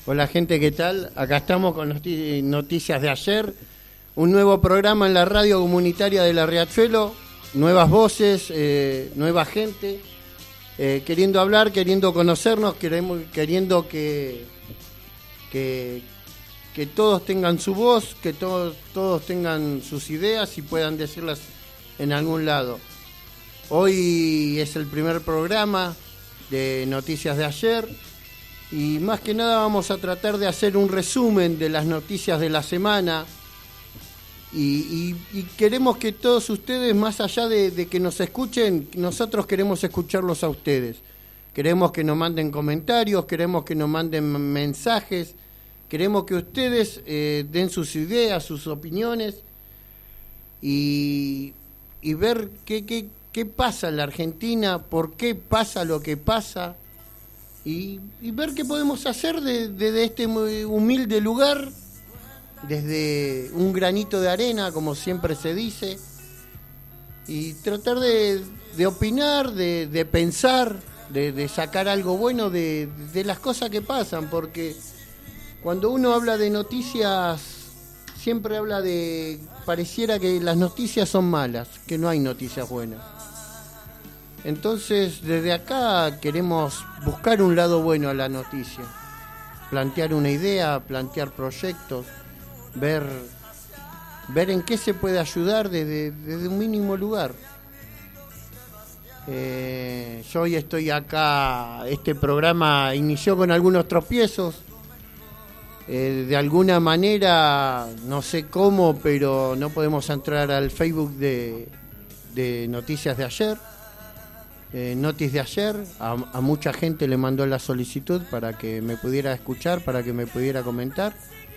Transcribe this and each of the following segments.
Hola gente, ¿qué tal? Acá estamos con noticias de ayer, un nuevo programa en la radio comunitaria de La Riachuelo, nuevas voces, nueva gente, queriendo hablar, queriendo conocernos, queriendo que todos tengan su voz, que todos tengan sus ideas y puedan decirlas en algún lado. Hoy es el primer programa de noticias de ayer. Y más que nada vamos a tratar de hacer un resumen de las noticias de la semana y queremos que todos ustedes, más allá de que nos escuchen, nosotros queremos escucharlos a ustedes. Queremos que nos manden comentarios, queremos que nos manden mensajes, queremos que ustedes den sus ideas, sus opiniones y ver qué pasa en la Argentina, por qué pasa lo que pasa. Y ver qué podemos hacer desde este muy humilde lugar, desde un granito de arena, como siempre se dice, y tratar de opinar, de pensar, de sacar algo bueno de las cosas que pasan, porque cuando uno habla de noticias, siempre habla pareciera que las noticias son malas, que no hay noticias buenas. Entonces, desde acá queremos buscar un lado bueno a la noticia, plantear una idea, plantear proyectos, ver en qué se puede ayudar desde un mínimo lugar. Yo hoy estoy acá, este programa inició con algunos tropiezos, de alguna manera, no sé cómo, pero no podemos entrar al Facebook de Noticias de Ayer. Notis de ayer, a mucha gente le mandó la solicitud para que me pudiera escuchar, para que me pudiera comentar,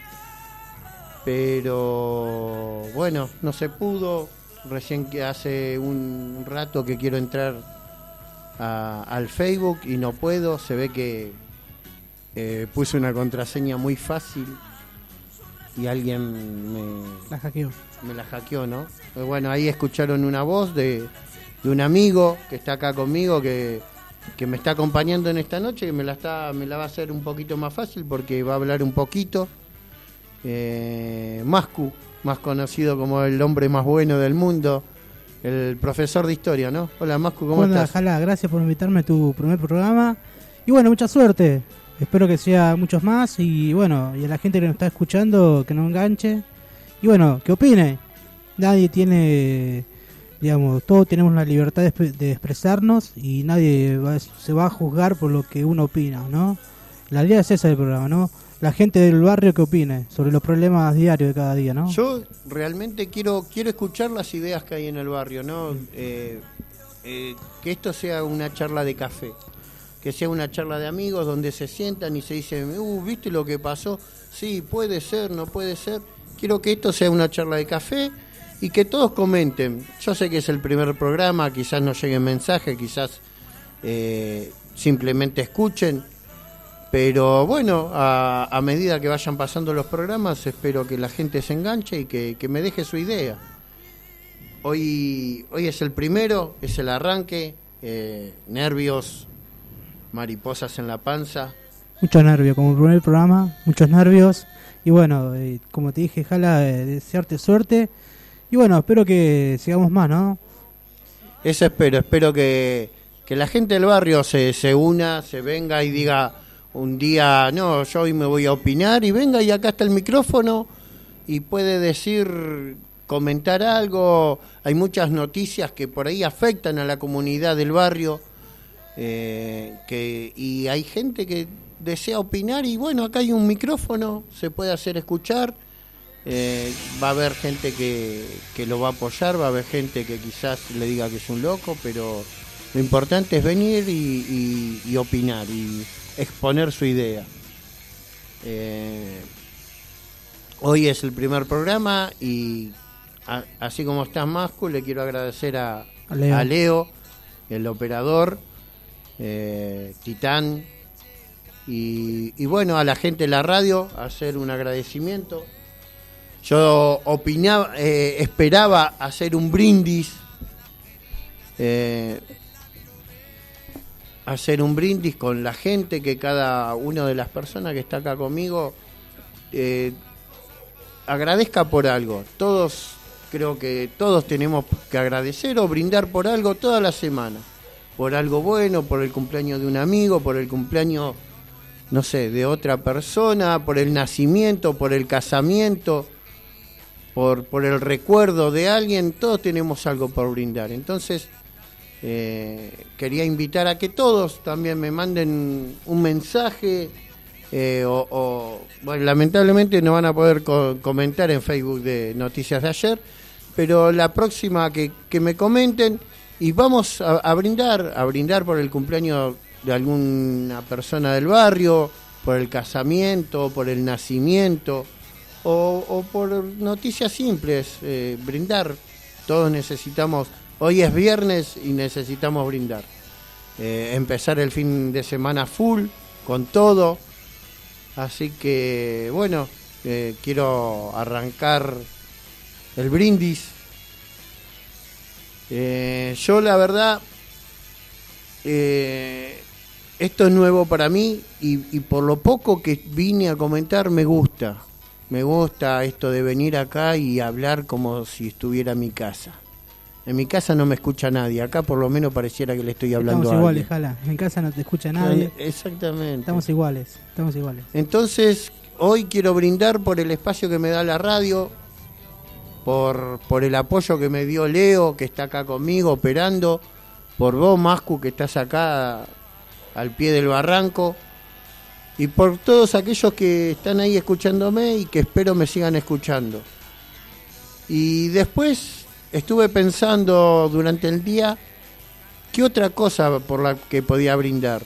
pero bueno, no se pudo. Recién que hace un rato que quiero entrar al Facebook y no puedo. Se ve que puse una contraseña muy fácil y alguien me la hackeó, ¿no? Pues bueno, ahí escucharon una voz de un amigo que está acá conmigo, que me está acompañando en esta noche, que me la va a hacer un poquito más fácil porque va a hablar un poquito. Mascu, más conocido como el hombre más bueno del mundo, el profesor de historia, ¿no? Hola Mascu, ¿cómo estás? Hola, gracias por invitarme a tu primer programa. Y bueno, mucha suerte. Espero que sea muchos más y bueno, y a la gente que nos está escuchando, que no enganche. Y bueno, que opine. Nadie tiene... Digamos, todos tenemos la libertad de expresarnos y nadie se va a juzgar por lo que uno opina, ¿no? La idea es esa del programa, ¿no? La gente del barrio que opine sobre los problemas diarios de cada día, ¿no? Yo realmente quiero escuchar las ideas que hay en el barrio, ¿no? Que esto sea una charla de café, que sea una charla de amigos donde se sientan y se dicen, ¿viste lo que pasó? Sí, puede ser, no puede ser. Quiero que esto sea una charla de café y que todos comenten. Yo sé que es el primer programa, quizás no lleguen mensajes, quizás simplemente escuchen, pero bueno, a medida que vayan pasando los programas, espero que la gente se enganche y que me deje su idea. Hoy es el primero, es el arranque, nervios, mariposas en la panza. Mucho nervio, como el primer programa, muchos nervios, y bueno, como te dije, Jala, desearte suerte. Y bueno, espero que sigamos más, ¿no? Eso espero que la gente del barrio se una, se venga y diga un día, no, yo hoy me voy a opinar y venga y acá está el micrófono y puede decir, comentar algo. Hay muchas noticias que por ahí afectan a la comunidad del barrio y hay gente que desea opinar y bueno, acá hay un micrófono, se puede hacer escuchar. Va a haber gente que lo va a apoyar, va a haber gente que quizás le diga que es un loco, pero lo importante es venir y opinar y exponer su idea. Hoy es el primer programa y así como estás, Mascu, le quiero agradecer a Leo, el operador, Titán, y bueno, a la gente de la radio, hacer un agradecimiento. Yo esperaba hacer un brindis hacer un brindis con la gente, que cada una de las personas que está acá conmigo agradezca por algo. Creo que todos tenemos que agradecer o brindar por algo toda la semana. Por algo bueno, por el cumpleaños de un amigo, por el cumpleaños, no sé, de otra persona, por el nacimiento, por el casamiento, por el recuerdo de alguien. Todos tenemos algo por brindar. Entonces, quería invitar a que todos también me manden un mensaje, bueno, lamentablemente no van a poder comentar en Facebook de Noticias de Ayer, pero la próxima que me comenten, y vamos a brindar por el cumpleaños de alguna persona del barrio, por el casamiento, por el nacimiento, o por noticias simples, brindar. Todos necesitamos, hoy es viernes y necesitamos brindar. Empezar el fin de semana full, con todo. Así que, bueno, quiero arrancar el brindis. Yo, la verdad, esto es nuevo para mí y por lo poco que vine a comentar me gusta. Me gusta esto de venir acá y hablar como si estuviera en mi casa. En mi casa no me escucha nadie, acá por lo menos pareciera que le estoy hablando a alguien. Estamos iguales, Jala. En casa no te escucha nadie. Exactamente. Estamos iguales. Entonces, hoy quiero brindar por el espacio que me da la radio, por el apoyo que me dio Leo, que está acá conmigo operando, por vos, Mascu, que estás acá al pie del barranco, y por todos aquellos que están ahí escuchándome y que espero me sigan escuchando. Y después estuve pensando durante el día qué otra cosa por la que podía brindar.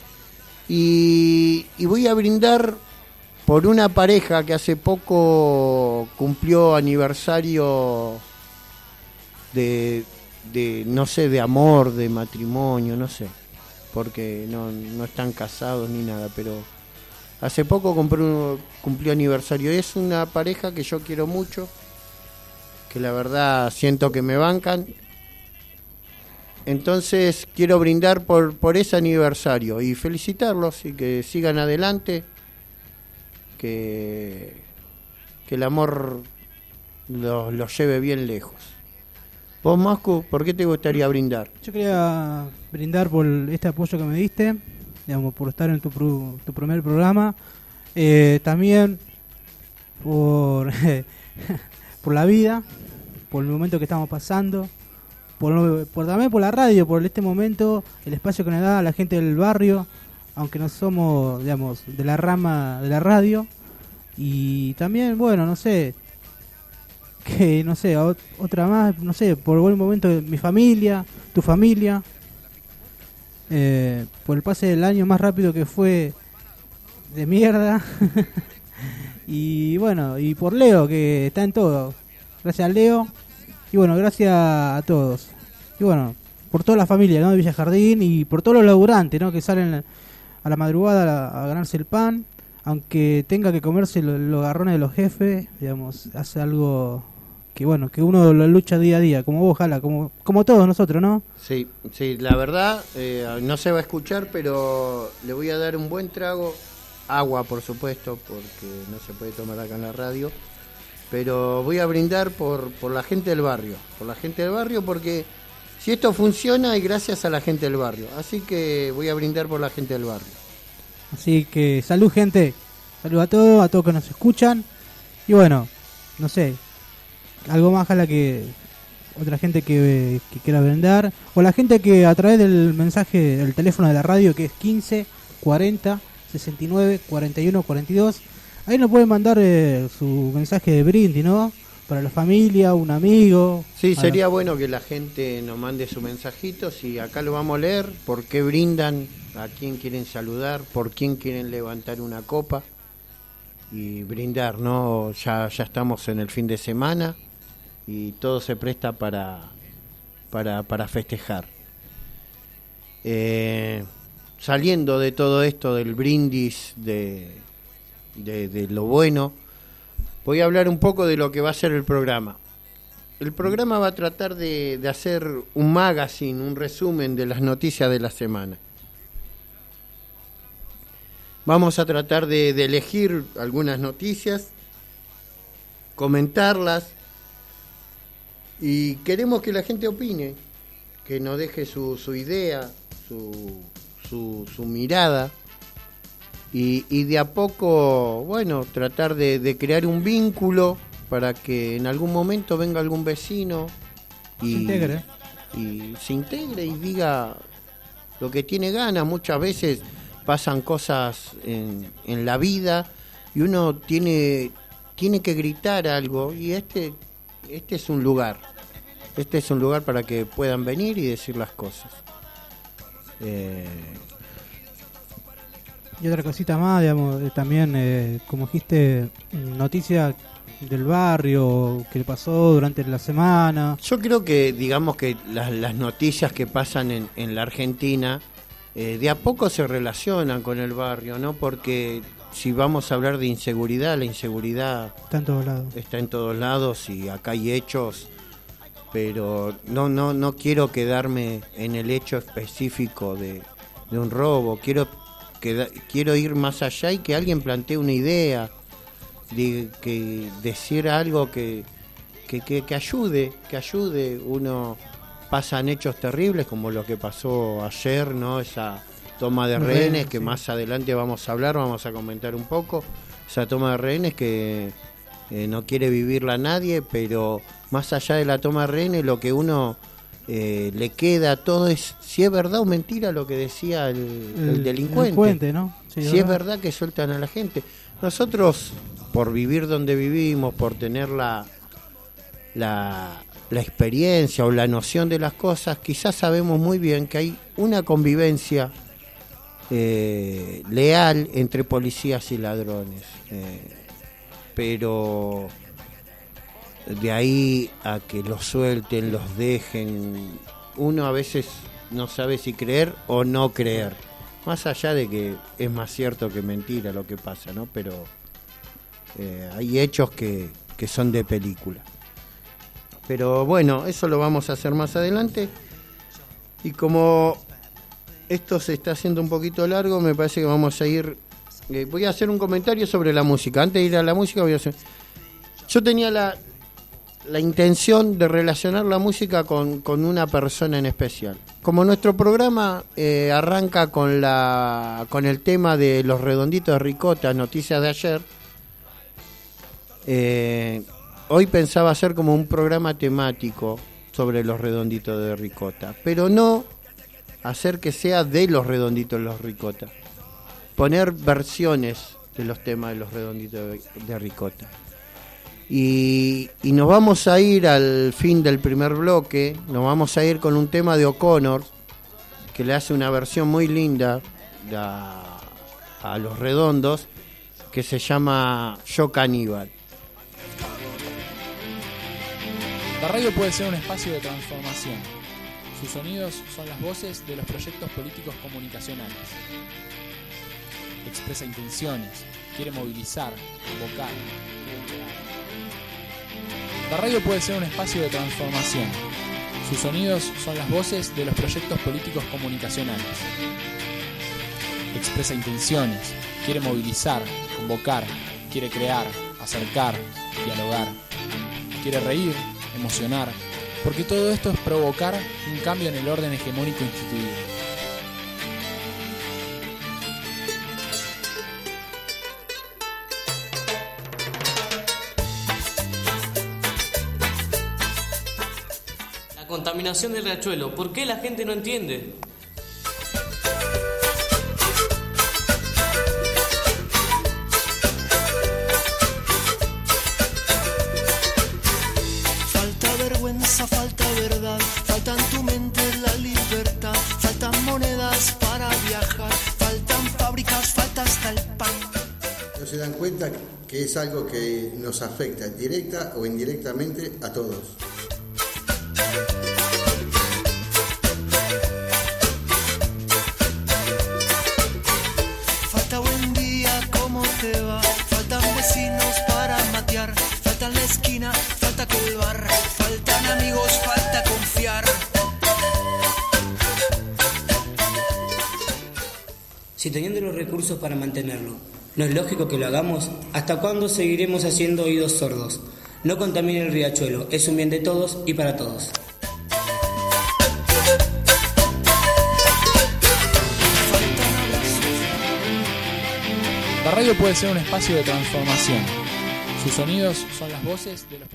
Y voy a brindar por una pareja que hace poco cumplió aniversario de no sé, de amor, de matrimonio, no sé, porque no están casados ni nada, pero hace poco cumplió aniversario. Es una pareja que yo quiero mucho, que la verdad siento que me bancan. Entonces quiero brindar por ese aniversario y felicitarlos y que sigan adelante, que el amor los lleve bien lejos. Vos, Mascu, ¿por qué te gustaría brindar? Yo quería brindar por este apoyo que me diste, digamos, por estar en tu primer programa, también por por la vida, por el momento que estamos pasando, también por la radio, por este momento, el espacio que nos da a la gente del barrio, aunque no somos, digamos, de la rama de la radio. Y también, bueno, no sé, que no sé, otra más, no sé, por el buen momento de mi familia, tu familia, por el pase del año más rápido que fue de mierda. Y bueno, y por Leo, que está en todo. Gracias a Leo. Y bueno, gracias a todos. Y bueno, por toda la familia, ¿no?, de Villa Jardín, y por todos los laburantes, ¿no?, que salen a la madrugada a ganarse el pan, aunque tenga que comerse los garrones de los jefes, digamos, hace algo que, bueno, que uno lo lucha día a día, como vos, ojalá, como todos nosotros, ¿no? Sí, la verdad, no se va a escuchar, pero le voy a dar un buen trago, agua por supuesto, porque no se puede tomar acá en la radio, pero voy a brindar por la gente del barrio, porque si esto funciona, y gracias a la gente del barrio, así que voy a brindar por la gente del barrio. Así que salud, gente, salud a todos que nos escuchan. Y bueno, no sé, algo más a la que otra gente que quiera brindar, o la gente que a través del mensaje del teléfono de la radio, que es 15 40 69 41 42, ahí nos pueden mandar su mensaje de brindis, ¿no?, para la familia, un amigo. Sí, sería bueno que la gente nos mande su mensajito, y acá lo vamos a leer, por qué brindan, a quién quieren saludar, por quién quieren levantar una copa y brindar, ¿no? Ya estamos en el fin de semana y todo se presta para festejar. Saliendo de todo esto del brindis, de lo bueno, voy a hablar un poco de lo que va a ser el programa. El programa va a tratar de hacer un magazine, un resumen de las noticias de la semana. Vamos a tratar de elegir algunas noticias, comentarlas, y queremos que la gente opine, que nos deje su idea, su mirada, y de a poco, bueno, tratar de crear un vínculo para que en algún momento venga algún vecino y se integre y diga lo que tiene ganas. Muchas veces pasan cosas en la vida y uno tiene que gritar algo, y este es un lugar. Este es un lugar para que puedan venir y decir las cosas. Y otra cosita más, digamos, también, como dijiste, noticia del barrio que pasó durante la semana. Yo creo que, digamos que las noticias que pasan en la Argentina, de a poco se relacionan con el barrio, ¿no? Porque si vamos a hablar de inseguridad, la inseguridad está en todos lados. Está en todos lados, y acá hay hechos, pero no quiero quedarme en el hecho específico de un robo. Quiero ir más allá y que alguien plantee una idea, que decir algo que ayude. Uno pasan hechos terribles como lo que pasó ayer, ¿no? Esa toma de rehenes, que más adelante vamos a hablar, vamos a comentar un poco. Esa toma de rehenes que no quiere vivirla nadie, pero más allá de la toma de rehenes, lo que uno le queda todo es si es verdad o mentira lo que decía el delincuente, ¿no? Sí, si es verdad que sueltan a la gente. Nosotros, por vivir donde vivimos, por tener la experiencia o la noción de las cosas, quizás sabemos muy bien que hay una convivencia leal entre policías y ladrones, pero de ahí a que los suelten, los dejen, uno a veces no sabe si creer o no creer, más allá de que es más cierto que mentira lo que pasa, ¿no? Pero hay hechos que son de película. Pero bueno, eso lo vamos a hacer más adelante, y como esto se está haciendo un poquito largo, me parece que vamos a ir, voy a hacer un comentario sobre la música. Antes de ir a la música yo tenía la intención de relacionar la música con una persona en especial. Como nuestro programa arranca con el tema de los redonditos de ricota, noticias de ayer, hoy pensaba hacer como un programa temático sobre los redonditos de ricota, pero no hacer que sea de los redonditos de los ricota, poner versiones de los temas de los redonditos de ricota. Y nos vamos a ir al fin del primer bloque, nos vamos a ir con un tema de O'Connor, que le hace una versión muy linda a Los Redondos, que se llama Yo Caníbal. La radio puede ser un espacio de transformación. Sus sonidos son las voces de los proyectos políticos comunicacionales. Expresa intenciones, quiere movilizar, convocar. La radio puede ser un espacio de transformación. Sus sonidos son las voces de los proyectos políticos comunicacionales. Expresa intenciones, quiere movilizar, convocar, quiere crear, acercar, dialogar. Quiere reír, emocionar, porque todo esto es provocar un cambio en el orden hegemónico instituido. La contaminación del riachuelo, ¿por qué la gente no entiende? Falta verdad, falta en tu mente la libertad, faltan monedas para viajar, faltan fábricas, falta hasta el pan. No se dan cuenta que es algo que nos afecta directa o indirectamente a todos. Falta buen día, ¿cómo te va? Faltan vecinos para matear, falta en la esquina, falta que el bar, faltan amigos, falta confiar. Si teniendo los recursos para mantenerlo, no es lógico que lo hagamos, ¿hasta cuándo seguiremos haciendo oídos sordos? No contamine el riachuelo, es un bien de todos y para todos. La radio puede ser un espacio de transformación. Sus sonidos son las voces de los...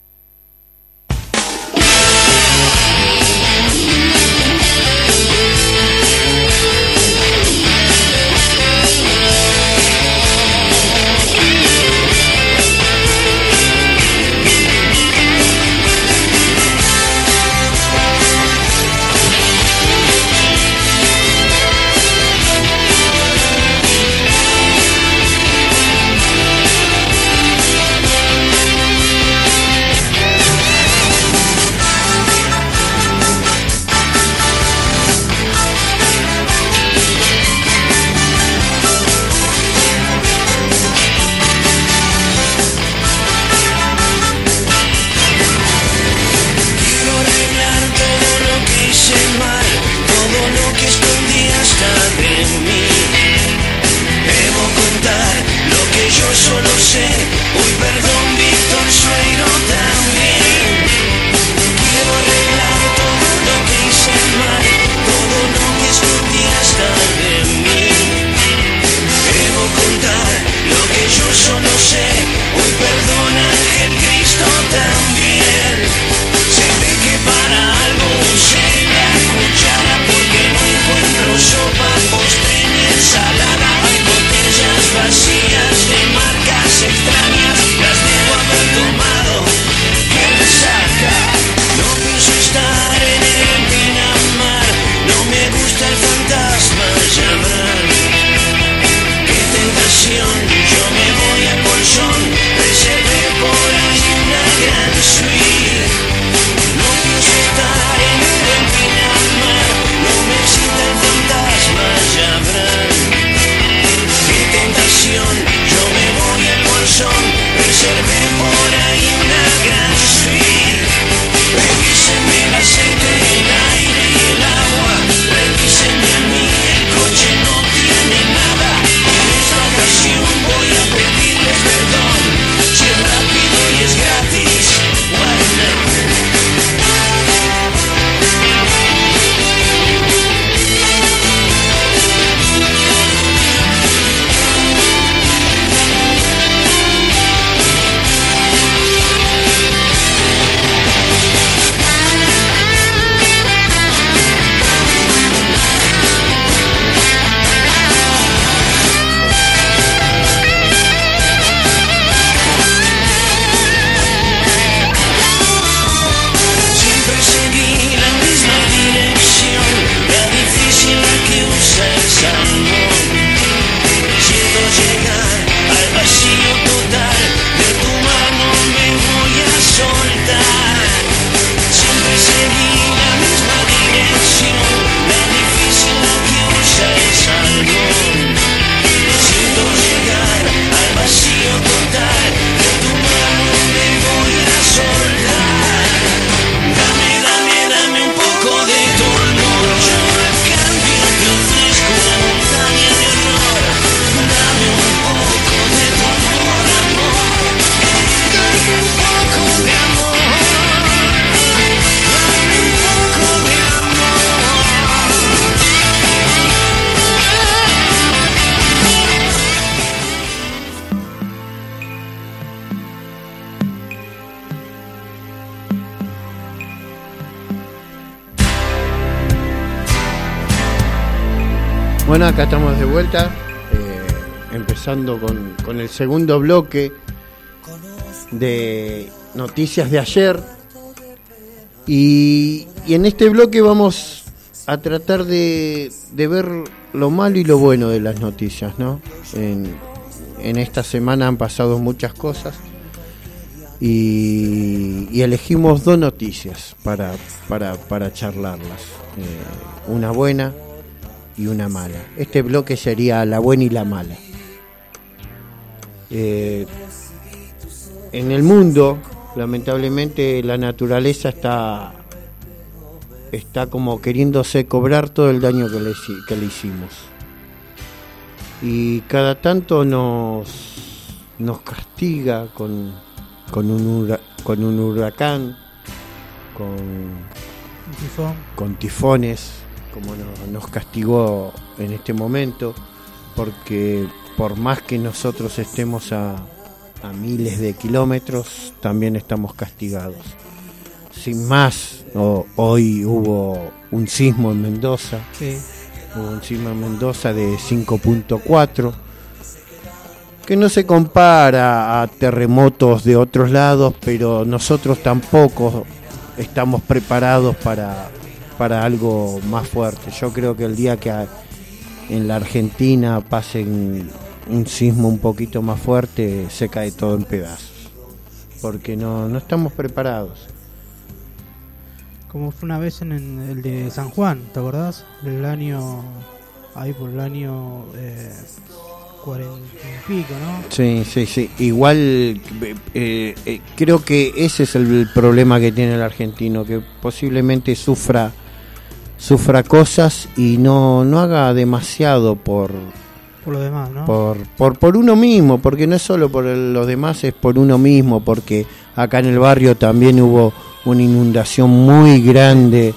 Bueno, acá estamos de vuelta, empezando con el segundo bloque de noticias de ayer. Y en este bloque vamos a tratar de ver lo malo y lo bueno de las noticias, ¿no? En esta semana han pasado muchas cosas y elegimos dos noticias para charlarlas, una buena y una mala. Este bloque sería la buena y la mala. En el mundo, lamentablemente, la naturaleza está como queriéndose cobrar todo el daño que le hicimos. y cada tanto nos castiga con un huracán, con tifones, como nos castigó en este momento, porque por más que nosotros estemos a miles de kilómetros, también estamos castigados. Sin más, hoy hubo un sismo en Mendoza, Sí. Hubo un sismo en Mendoza de 5.4, que no se compara a terremotos de otros lados, pero nosotros tampoco estamos preparados para algo más fuerte. Yo creo que el día que en la Argentina pase un sismo un poquito más fuerte, se cae todo en pedazos, porque no estamos preparados. Como fue una vez en el de San Juan, ¿te acordás? El año, ahí por el año 40 y pico, ¿no? Sí. Igual creo que ese es el problema que tiene el argentino, que posiblemente sufra cosas y no haga demasiado por Por lo demás, ¿no? por uno mismo, porque no es solo por los demás, es por uno mismo, porque acá en el barrio también hubo una inundación muy grande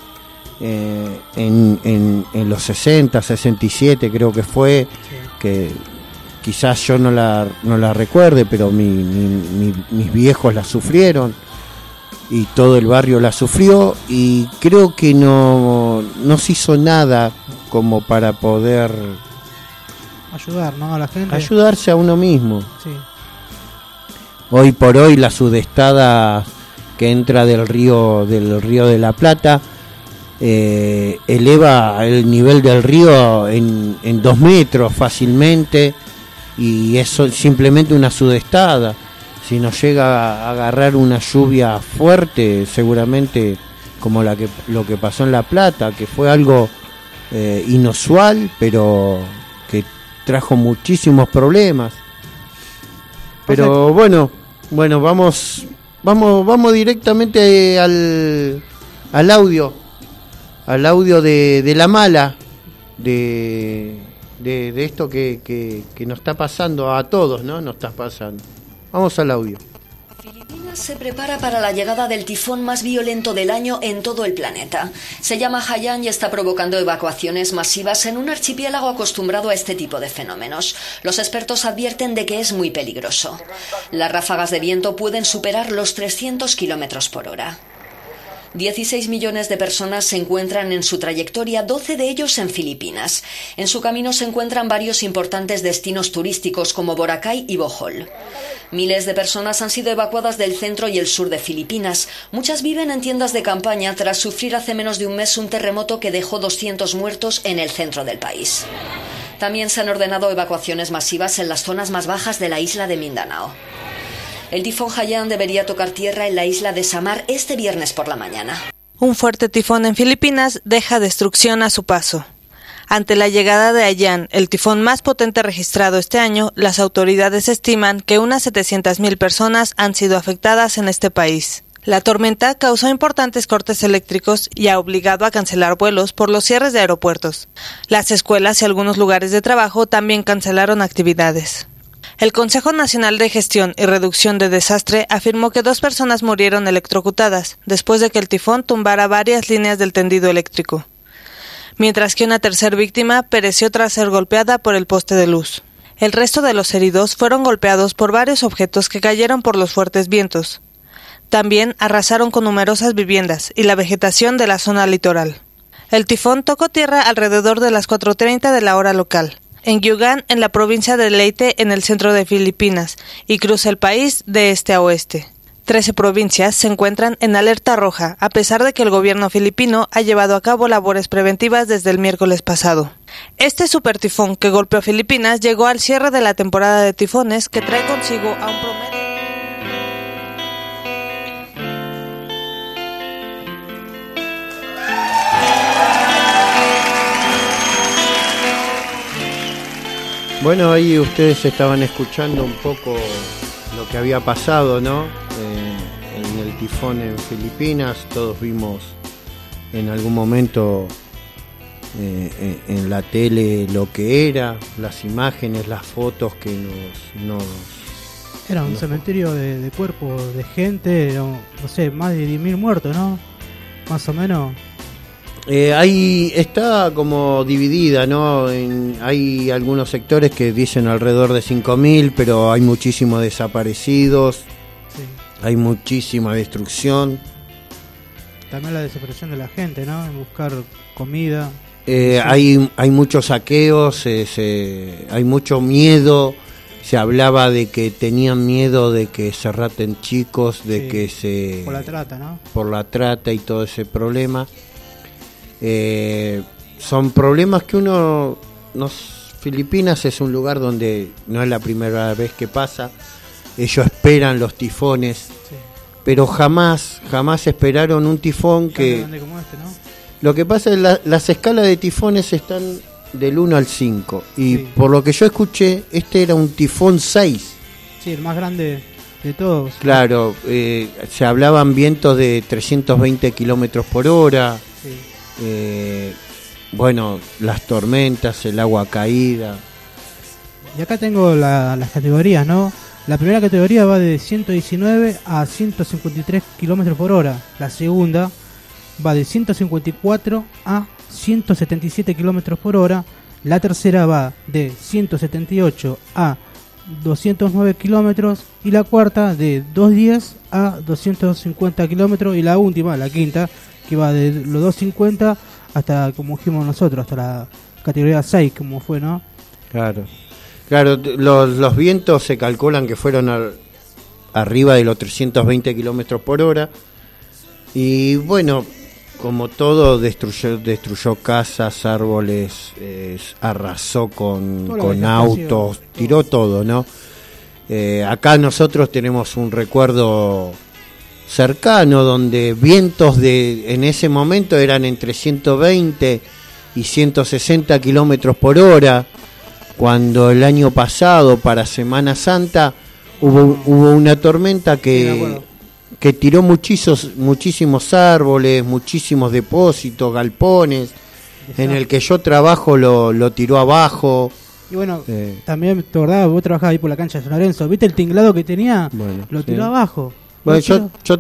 en los 60, 67 creo que fue, Sí. que quizás yo no la recuerde, pero mis viejos la sufrieron y todo el barrio la sufrió, y creo que no se hizo nada como para poder Ayudar, ¿no? A la gente. ayudarse a uno mismo. Sí. Hoy por hoy la sudestada que entra del río de la Plata eleva el nivel del río en 2 metros fácilmente, y eso es simplemente una sudestada. Si nos llega a agarrar una lluvia fuerte, seguramente como lo que pasó en La Plata, que fue algo inusual, pero que trajo muchísimos problemas. Pero bueno, vamos directamente al audio de la mala, de esto que nos está pasando a todos, ¿no? Nos está pasando. Vamos al audio. Filipinas se prepara para la llegada del tifón más violento del año en todo el planeta. Se llama Haiyan y está provocando evacuaciones masivas en un archipiélago acostumbrado a este tipo de fenómenos. Los expertos advierten de que es muy peligroso. Las ráfagas de viento pueden superar los 300 kilómetros por hora. 16 millones de personas se encuentran en su trayectoria, 12 de ellos en Filipinas. En su camino se encuentran varios importantes destinos turísticos como Boracay y Bohol. Miles de personas han sido evacuadas del centro y el sur de Filipinas. Muchas viven en tiendas de campaña tras sufrir hace menos de un mes un terremoto que dejó 200 muertos en el centro del país. También se han ordenado evacuaciones masivas en las zonas más bajas de la isla de Mindanao. El tifón Haiyan debería tocar tierra en la isla de Samar este viernes por la mañana. Un fuerte tifón en Filipinas deja destrucción a su paso. Ante la llegada de Haiyan, el tifón más potente registrado este año, las autoridades estiman que unas 700.000 personas han sido afectadas en este país. La tormenta causó importantes cortes eléctricos y ha obligado a cancelar vuelos por los cierres de aeropuertos. Las escuelas y algunos lugares de trabajo también cancelaron actividades. El Consejo Nacional de Gestión y Reducción de Desastre afirmó que 2 personas murieron electrocutadas después de que el tifón tumbara varias líneas del tendido eléctrico, mientras que una tercera víctima pereció tras ser golpeada por el poste de luz. El resto de los heridos fueron golpeados por varios objetos que cayeron por los fuertes vientos. También arrasaron con numerosas viviendas y la vegetación de la zona litoral. El tifón tocó tierra alrededor de las 4:30 de la hora local, en Gyugan, en la provincia de Leyte, en el centro de Filipinas, y cruza el país de este a oeste. 13 provincias se encuentran en alerta roja, a pesar de que el gobierno filipino ha llevado a cabo labores preventivas desde el miércoles pasado. Este supertifón que golpeó Filipinas llegó al cierre de la temporada de tifones, que trae consigo a un promedio. Bueno, ahí ustedes estaban escuchando un poco lo que había pasado, ¿no? En el tifón en Filipinas. Todos vimos en algún momento en la tele lo que era, las imágenes, las fotos que nos era un cementerio de cuerpos, de gente, no sé, más de 10.000 muertos, ¿no? Más o menos. Ahí está como dividida, ¿no? Hay algunos sectores que dicen alrededor de 5.000, pero hay muchísimos desaparecidos, Sí. hay muchísima destrucción. También la desesperación de la gente, ¿no? En buscar comida. Hay muchos saqueos, hay mucho miedo. Se hablaba de que tenían miedo de que se raten chicos, de que por la trata, ¿no? Por la trata y todo ese problema. Son problemas que Filipinas es un lugar donde no es la primera vez que pasa. Ellos esperan los tifones, Sí. pero jamás esperaron un tifón que... Grande como este, ¿no? Lo que pasa es que las escalas de tifones están del 1 al 5 y Sí. por lo que yo escuché, este era un tifón 6. Sí, el más grande de todos. Claro, se hablaban vientos de 320 kilómetros por hora. Sí. Bueno, las tormentas, el agua caída. Y acá tengo las categorías, ¿no? La primera categoría va de 119 a 153 kilómetros por hora. La segunda va de 154 a 177 kilómetros por hora. La tercera va de 178 a 209 kilómetros. Y la cuarta de 210 a 250 kilómetros. Y la última, la quinta, que va de los 250 hasta, como dijimos nosotros, hasta la categoría 6, como fue, ¿no? Claro, los vientos se calculan que fueron arriba de los 320 kilómetros por hora. Y bueno, como todo, destruyó casas, árboles, arrasó con autos, tiró todo, ¿no? Acá nosotros tenemos un recuerdo cercano donde vientos en ese momento eran entre 120 y 160 kilómetros por hora, cuando el año pasado para Semana Santa hubo una tormenta que tiró muchísimos árboles, muchísimos depósitos, galpones. En el que yo trabajo lo tiró abajo. Y bueno, también, te acordás, vos trabajabas ahí por la cancha de San Lorenzo, ¿viste el tinglado que tenía? Bueno, lo tiró abajo. Bueno, yo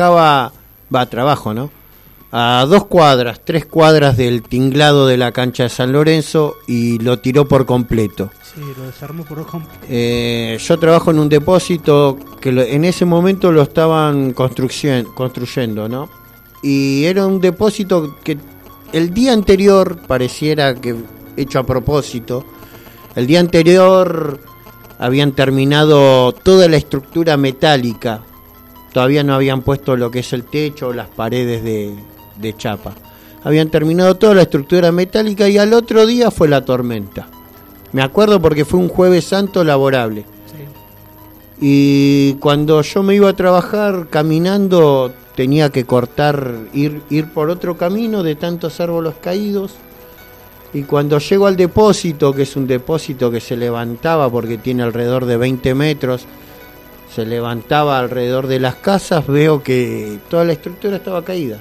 trabajo, ¿no? A 3 cuadras del tinglado de la cancha de San Lorenzo y lo tiró por completo. Sí, lo desarmó por completo. Yo trabajo en un depósito que en ese momento lo estaban construyendo, ¿no? Y era un depósito que el día anterior, pareciera que hecho a propósito, el día anterior habían terminado toda la estructura metálica. Todavía no habían puesto lo que es el techo o las paredes de chapa. Habían terminado toda la estructura metálica y al otro día fue la tormenta. Me acuerdo porque fue un jueves santo laborable. Sí. Y cuando yo me iba a trabajar caminando, tenía que ir por otro camino de tantos árboles caídos. Y cuando llego al depósito, que es un depósito que se levantaba porque tiene alrededor de 20 metros, se levantaba alrededor de las casas, veo que toda la estructura estaba caída.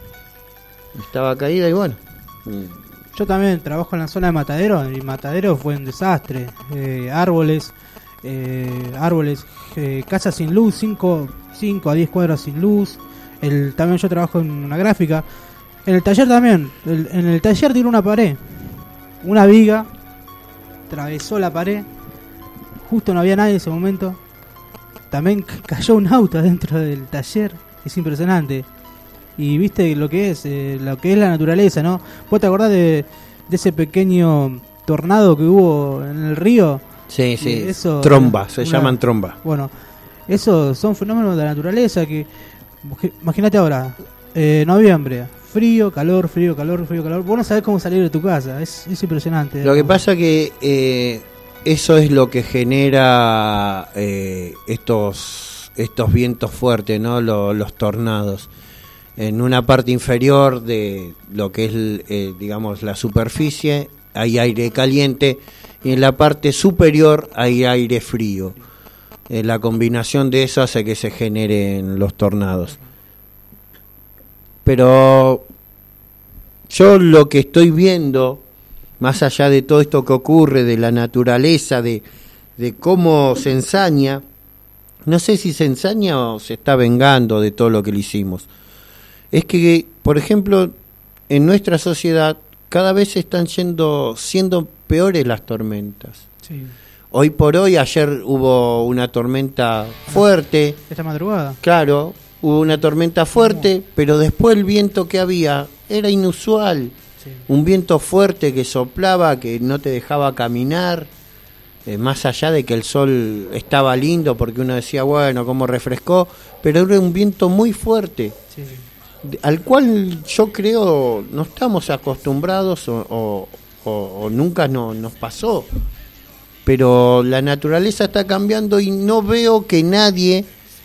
Y bueno. Yo también trabajo en la zona de Matadero, y Matadero fue un desastre. Árboles, casas sin luz, 5 a 10 cuadras sin luz. También yo trabajo en una gráfica. En el taller también, en el taller tiró una pared, una viga, atravesó la pared, justo no había nadie en ese momento. También cayó un auto dentro del taller, es impresionante. Y viste lo que es la naturaleza, ¿no? ¿Vos te acordás de ese pequeño tornado que hubo en el río? Sí, eso, tromba, se llaman tromba. Bueno, esos son fenómenos de la naturaleza que, imagínate ahora, noviembre, frío, calor. Vos no sabés cómo salir de tu casa, es impresionante. Lo que pasa que eso es lo que genera estos vientos fuertes, ¿no? Los tornados. En una parte inferior de lo que es, digamos, la superficie, hay aire caliente, y en la parte superior hay aire frío. La combinación de eso hace que se generen los tornados. Pero yo lo que estoy viendo, más allá de todo esto que ocurre, de la naturaleza, de cómo se ensaña, no sé si se ensaña o se está vengando de todo lo que le hicimos. Es que, por ejemplo, en nuestra sociedad cada vez están siendo peores las tormentas. Sí. Hoy por hoy, ayer hubo una tormenta fuerte. Esta madrugada. Claro, hubo una tormenta fuerte, pero después el viento que había era inusual. Sí. Un viento fuerte que soplaba, que no te dejaba caminar. Más allá de que el sol estaba lindo, porque uno decía, bueno, cómo refrescó, pero era un viento muy fuerte, Sí. Al cual yo creo no estamos acostumbrados o nunca nos pasó. Pero la naturaleza está cambiando y no veo que nadie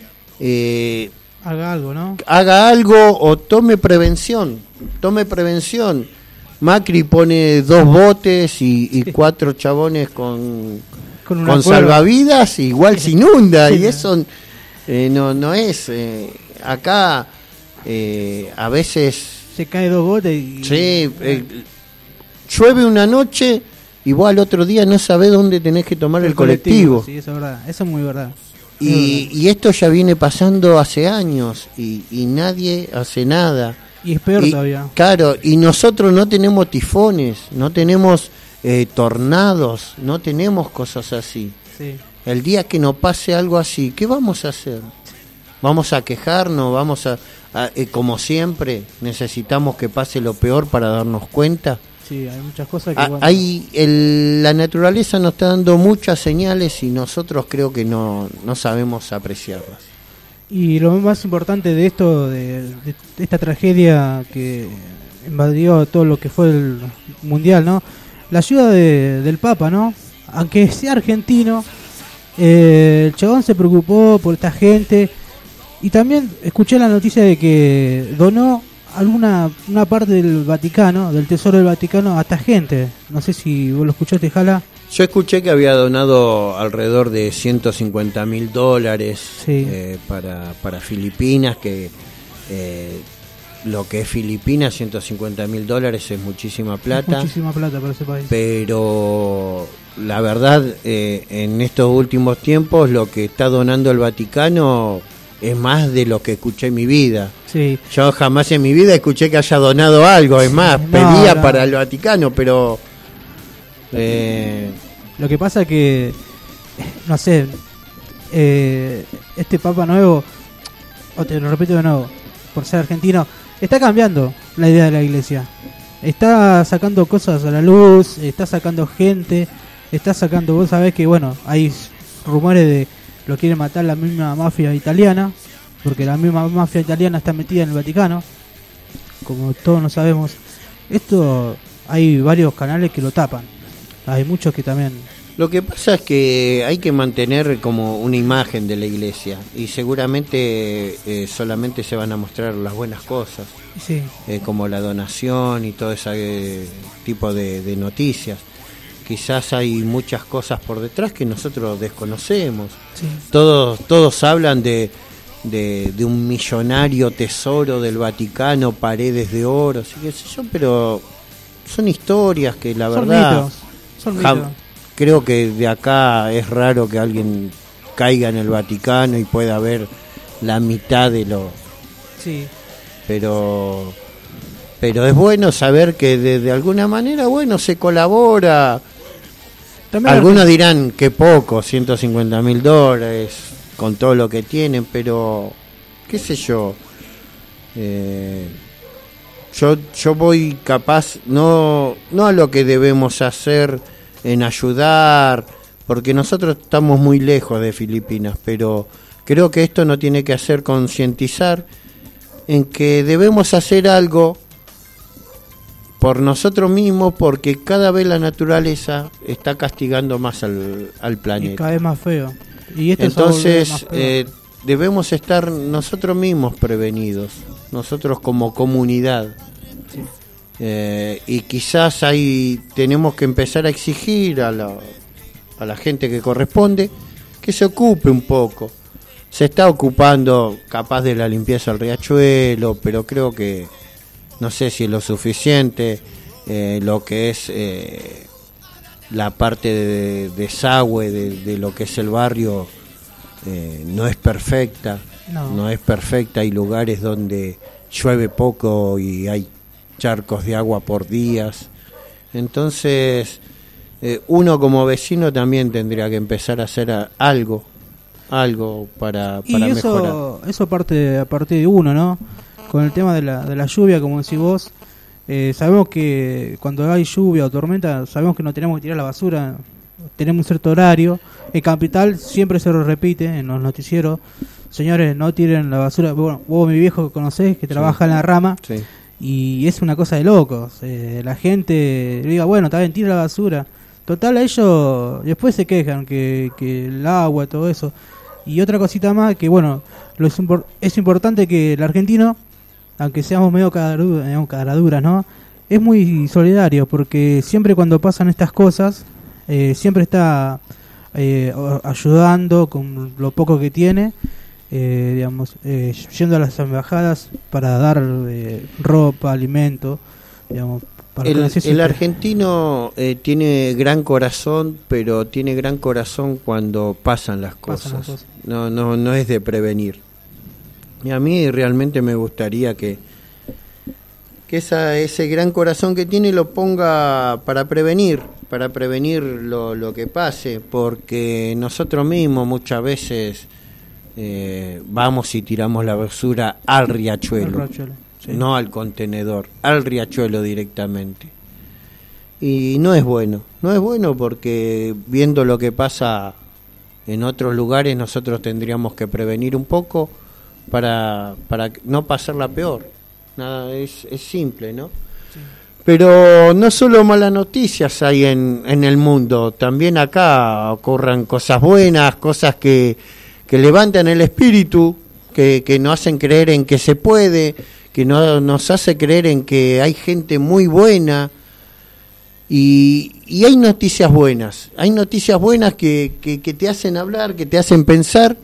haga algo, ¿no? Haga algo o tome prevención. Macri pone 2 botes y 4 chabones con salvavidas, igual se inunda. Y eso no es. Acá a veces se cae 2 botes y... Sí, llueve una noche, igual otro día no sabés dónde tenés que tomar el colectivo. Sí, eso es verdad, eso es muy verdad. Y esto ya viene pasando hace años y nadie hace nada. Y es peor todavía. Claro, y nosotros no tenemos tifones, no tenemos tornados, no tenemos cosas así. Sí. El día que nos pase algo así, ¿qué vamos a hacer? ¿Vamos a quejarnos? ¿Vamos a como siempre, necesitamos que pase lo peor para darnos cuenta? Sí, hay muchas cosas que... La naturaleza nos está dando muchas señales y nosotros creo que no sabemos apreciarlas. Y lo más importante de esto, de esta tragedia que invadió todo lo que fue el mundial, ¿no? La ayuda del Papa, ¿no? Aunque sea argentino, el chabón se preocupó por esta gente. Y también escuché la noticia de que donó una parte del Vaticano, del Tesoro del Vaticano, a esta gente. No sé si vos lo escuchaste, Jala. Yo escuché que había donado alrededor de $150.000 sí. Para Filipinas, que lo que es Filipinas, $150.000 es muchísima plata. Muchísima plata para ese país. Pero la verdad, en estos últimos tiempos, lo que está donando el Vaticano es más de lo que escuché en mi vida. Sí. Yo jamás en mi vida escuché que haya donado algo, es más, pedía para el Vaticano, pero... Lo que pasa que, no sé, este Papa nuevo, o te lo repito de nuevo, por ser argentino, está cambiando la idea de la iglesia. Está sacando cosas a la luz, está sacando gente, está sacando, vos sabés que, bueno, hay rumores de lo quiere matar la misma mafia italiana, porque la misma mafia italiana está metida en el Vaticano, como todos lo sabemos. Esto, hay varios canales que lo tapan, hay muchos que también... Lo que pasa es que hay que mantener como una imagen de la iglesia y seguramente solamente se van a mostrar las buenas cosas, sí. Como la donación y todo ese tipo de noticias. Quizás hay muchas cosas por detrás que nosotros desconocemos. Sí. Todos hablan de un millonario tesoro del Vaticano, paredes de oro, así que sé yo, pero son historias que la verdad son mitos. Creo que de acá es raro que alguien caiga en el Vaticano y pueda ver la mitad de lo... Sí. Pero es bueno saber que de alguna manera, bueno, se colabora. También algunos dirán que poco, $150.000 con todo lo que tienen, pero qué sé yo. Yo voy capaz, no a lo que debemos hacer en ayudar, porque nosotros estamos muy lejos de Filipinas, pero creo que esto nos tiene que hacer concientizar en que debemos hacer algo por nosotros mismos, porque cada vez la naturaleza está castigando más al planeta. Y cada vez más feo. Y esto entonces debemos estar nosotros mismos prevenidos, nosotros como comunidad. Sí. Y quizás ahí tenemos que empezar a exigir a la gente que corresponde que se ocupe un poco. Se está ocupando capaz de la limpieza del riachuelo, pero creo que no sé si es lo suficiente, lo que es la parte de desagüe de lo que es el barrio no es perfecta, no es perfecta, hay lugares donde llueve poco y hay charcos de agua por días, entonces uno como vecino también tendría que empezar a hacer algo para mejorar. Eso parte a partir de uno, ¿no? Con el tema de la lluvia, como decís vos, sabemos que cuando hay lluvia o tormenta, sabemos que no tenemos que tirar la basura, tenemos un cierto horario. En Capital siempre se lo repite en los noticieros: señores, no tiren la basura. Bueno, vos, mi viejo, que conocés, que trabaja en la rama, sí. Y es una cosa de locos. La gente le diga, bueno, está bien, tira la basura. Total, ellos después se quejan que el agua, todo eso. Y otra cosita más, que bueno, es importante que el argentino, aunque seamos medio caraduras, ¿no? Es muy solidario, porque siempre cuando pasan estas cosas, siempre está ayudando con lo poco que tiene, digamos, yendo a las embajadas para dar ropa, alimento, digamos. El argentino tiene gran corazón, pero tiene gran corazón cuando pasan las cosas. No es de prevenir. Y a mí realmente me gustaría que ese gran corazón que tiene lo ponga para prevenir lo que pase, porque nosotros mismos muchas veces vamos y tiramos la basura al riachuelo. Sí. No al contenedor, al riachuelo directamente. Y no es bueno porque viendo lo que pasa en otros lugares nosotros tendríamos que prevenir un poco para no pasarla peor. Nada, es simple, ¿no? Sí. Pero no solo malas noticias hay en el mundo, también acá ocurren cosas buenas, cosas que levantan el espíritu, que nos hacen creer en que se puede, que nos hace creer en que hay gente muy buena y hay noticias buenas que te hacen hablar, que te hacen pensar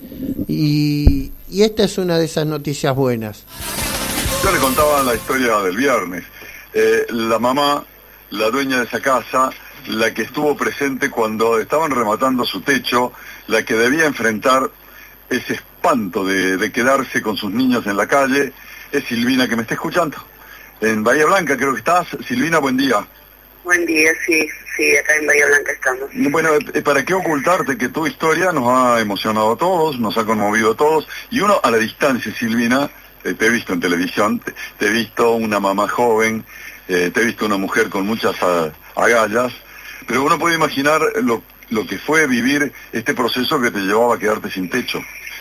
y esta es una de esas noticias buenas. Yo le contaba la historia del viernes, la mamá, la dueña de esa casa, la que estuvo presente cuando estaban rematando su techo, la que debía enfrentar ese espanto de quedarse con sus niños en la calle, es Silvina, que me está escuchando. En Bahía Blanca creo que estás. Silvina, buen día. Buen día, sí, acá en Bahía Blanca estamos. Bueno, ¿para qué ocultarte que tu historia nos ha emocionado a todos, nos ha conmovido a todos? Y uno a la distancia, Silvina, te he visto en televisión, te he visto una mamá joven, te he visto una mujer con muchas agallas, pero uno puede imaginar lo que fue vivir este proceso que te llevaba a quedarte sin techo.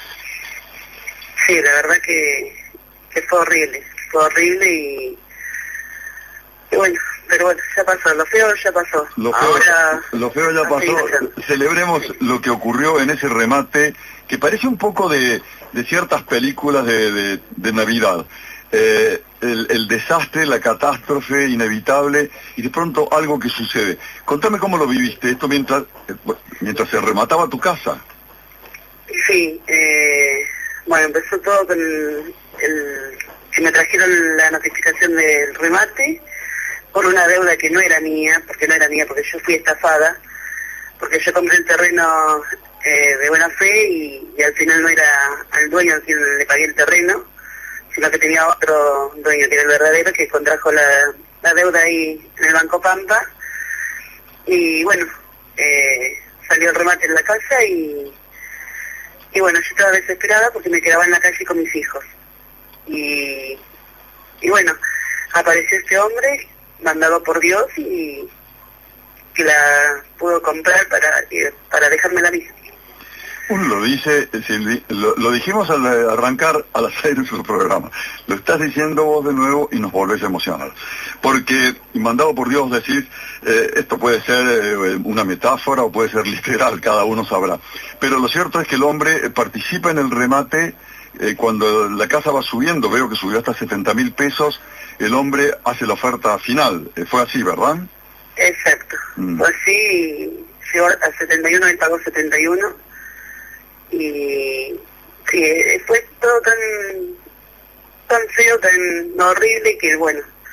Sí, la verdad que fue horrible y bueno, pero bueno, ya pasó, lo feo ya pasó. Lo feo ya pasó. Celebremos lo que ocurrió en ese remate, que parece un poco de ciertas películas de Navidad. El desastre, la catástrofe inevitable y de pronto algo que sucede. Contame cómo lo viviste, esto mientras se remataba tu casa. Sí, bueno, empezó todo con que me trajeron la notificación del remate por una deuda que no era mía, porque yo fui estafada, porque yo compré el terreno de buena fe y al final no era al dueño a quien le pagué el terreno, sino que tenía otro dueño que era el verdadero, que contrajo la deuda ahí en el Banco Pampa. Y bueno, salió el remate en la casa y bueno, yo estaba desesperada porque me quedaba en la calle con mis hijos. Y bueno, apareció este hombre mandado por Dios y que la pudo comprar para dejármela a mí. Uno lo dice, Silvi, lo dijimos al arrancar a las 6 de su programa. Lo estás diciendo vos de nuevo y nos volvés a emocionar. Porque, mandado por Dios, decís, esto puede ser una metáfora o puede ser literal, cada uno sabrá. Pero lo cierto es que el hombre participa en el remate cuando la casa va subiendo, veo que subió hasta 70.000 pesos, el hombre hace la oferta final. Fue así, ¿verdad? Exacto. Fue así, llegó a 71, él pagó 71. Y sí, fue todo tan feo, tan horrible que bueno,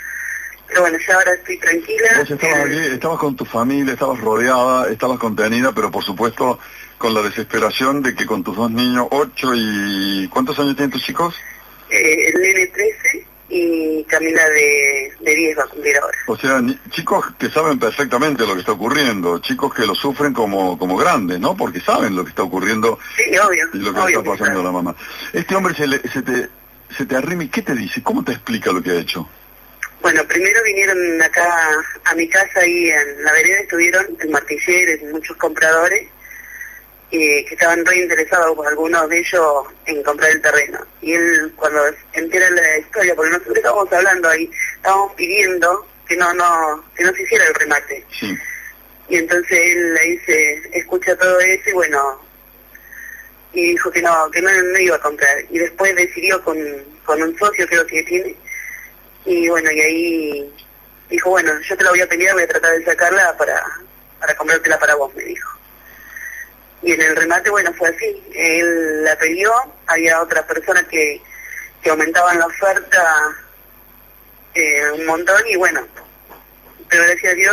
Pero bueno, ya ahora estoy tranquila. Vos estabas aquí, estabas con tu familia, estabas rodeada, estabas contenida, pero por supuesto con la desesperación de que con tus dos niños, 8 y... ¿Cuántos años tienen tus chicos? El nene 13 y Camila de 10 va a cumplir ahora. O sea, chicos que saben perfectamente lo que está ocurriendo, chicos que lo sufren como grandes, ¿no? Porque saben lo que está ocurriendo. Sí, obvio. Y lo que obvio está pasando a la mamá. Este hombre se te arrima y ¿qué te dice? ¿Cómo te explica lo que ha hecho? Bueno, primero vinieron acá a mi casa, ahí en la vereda, estuvieron el martillero y muchos compradores que estaban re interesados, pues, algunos de ellos, en comprar el terreno. Y él, cuando entera la historia, porque nosotros estábamos hablando ahí, estábamos pidiendo que no se hiciera el remate. Sí. Y entonces él ahí escucha todo eso y bueno, y dijo que no iba a comprar. Y después decidió con un socio, creo que tiene, y bueno, y ahí dijo, bueno, yo te la voy a pelear, voy a tratar de sacarla para comprártela para vos, me dijo. Y en el remate, bueno, fue así. Él la peleó, había otras personas que aumentaban la oferta un montón y bueno, pero gracias a Dios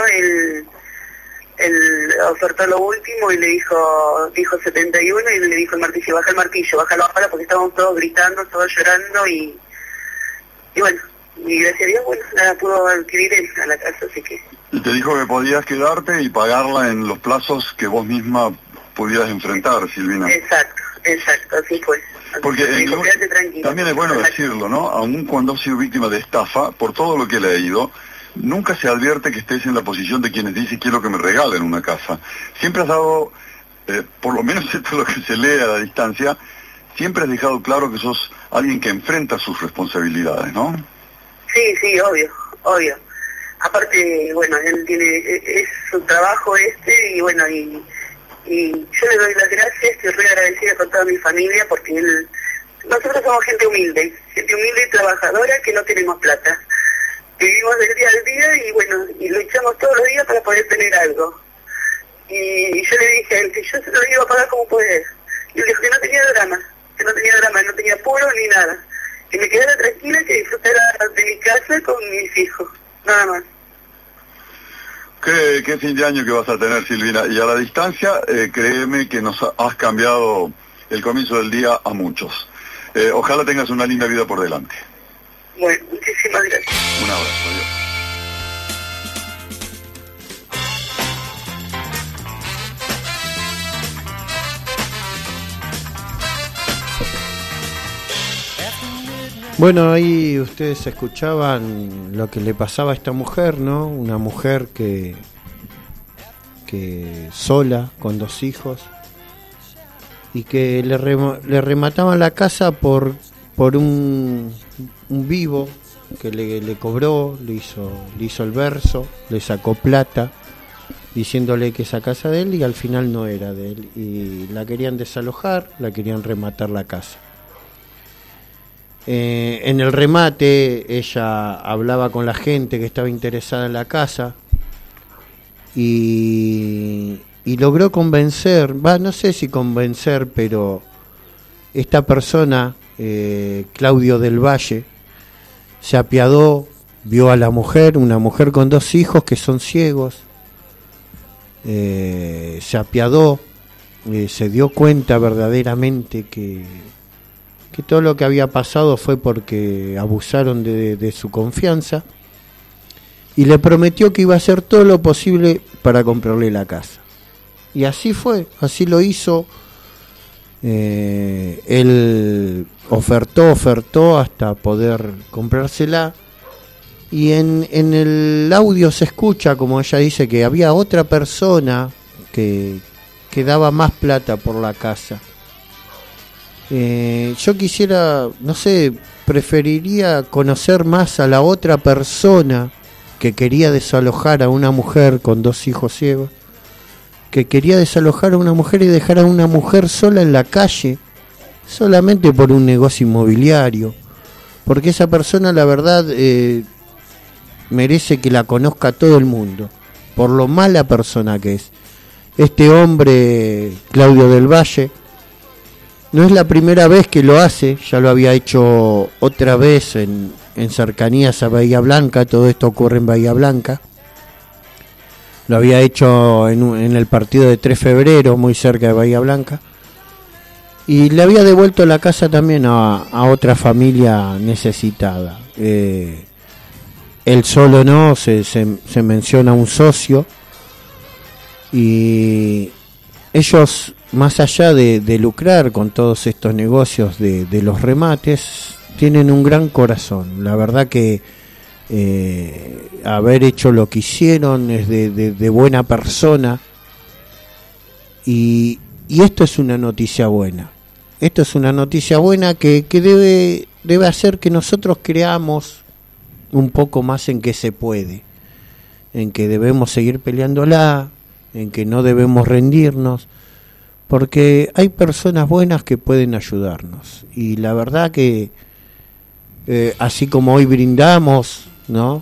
él ofertó lo último y le dijo 71 y le dijo el martillo, bájalo ahora, porque estábamos todos gritando, todos llorando y bueno, y gracias a Dios, bueno, la pudo adquirir él a la casa, así que... Y te dijo que podías quedarte y pagarla en los plazos que vos misma pudieras enfrentar, Silvina. Exacto, así fue. Porque también es bueno decirlo, ¿no? Aun cuando has sido víctima de estafa, por todo lo que he leído, nunca se advierte que estés en la posición de quienes dicen quiero que me regalen una casa. Siempre has dado, por lo menos esto es lo que se lee a la distancia, siempre has dejado claro que sos alguien que enfrenta sus responsabilidades, ¿no? Sí, obvio. Aparte, bueno, él es su trabajo y bueno, y yo le doy las gracias, estoy muy agradecida con toda mi familia porque nosotros somos gente humilde y trabajadora que no tenemos plata. Vivimos del día al día y bueno, y luchamos todos los días para poder tener algo. Y yo le dije a él que yo se lo iba a pagar como poder. Y él dijo que no tenía drama, no tenía apuro ni nada. Que me quedara tranquila, que disfrutara de mi casa con mis hijos, nada más. ¿Qué fin de año que vas a tener, Silvina? Y a la distancia, créeme que nos has cambiado el comienzo del día a muchos. Ojalá tengas una linda vida por delante. Bueno, muchísimas gracias. Un abrazo, adiós. Bueno, ahí ustedes escuchaban lo que le pasaba a esta mujer, ¿no? Una mujer que sola, con 2 hijos, y que le remataban la casa por un vivo que le cobró, le hizo el verso, le sacó plata, diciéndole que esa casa de él y al final no era de él, y la querían desalojar, la querían rematar la casa. En el remate ella hablaba con la gente que estaba interesada en la casa y logró convencer, no sé si convencer, pero esta persona, Claudio del Valle, se apiadó, vio a la mujer, una mujer con 2 hijos que son ciegos, se apiadó, se dio cuenta verdaderamente que todo lo que había pasado fue porque abusaron de su confianza y le prometió que iba a hacer todo lo posible para comprarle la casa. Y así fue, así lo hizo. Él ofertó hasta poder comprársela y en el audio se escucha, como ella dice, que había otra persona que daba más plata por la casa. Yo quisiera, no sé, preferiría conocer más a la otra persona que quería desalojar a una mujer con 2 hijos ciegos, que quería desalojar a una mujer y dejar a una mujer sola en la calle, solamente por un negocio inmobiliario, porque esa persona, la verdad, merece que la conozca todo el mundo, por lo mala persona que es. Este hombre, Claudio del Valle, no es la primera vez que lo hace, ya lo había hecho otra vez en en cercanías a Bahía Blanca. Todo esto ocurre en Bahía Blanca. Lo había hecho en el partido de 3 de febrero, muy cerca de Bahía Blanca. Y le había devuelto la casa también a otra familia necesitada. Él solo no, se menciona un socio. Y ellos, más allá de lucrar con todos estos negocios de los remates, tienen un gran corazón. La verdad que haber hecho lo que hicieron es de buena persona. Y esto es una noticia buena. Esto es una noticia buena que debe hacer que nosotros creamos un poco más en que se puede, en que debemos seguir peleándola, en que no debemos rendirnos, porque hay personas buenas que pueden ayudarnos. Y la verdad que así como hoy brindamos, ¿no?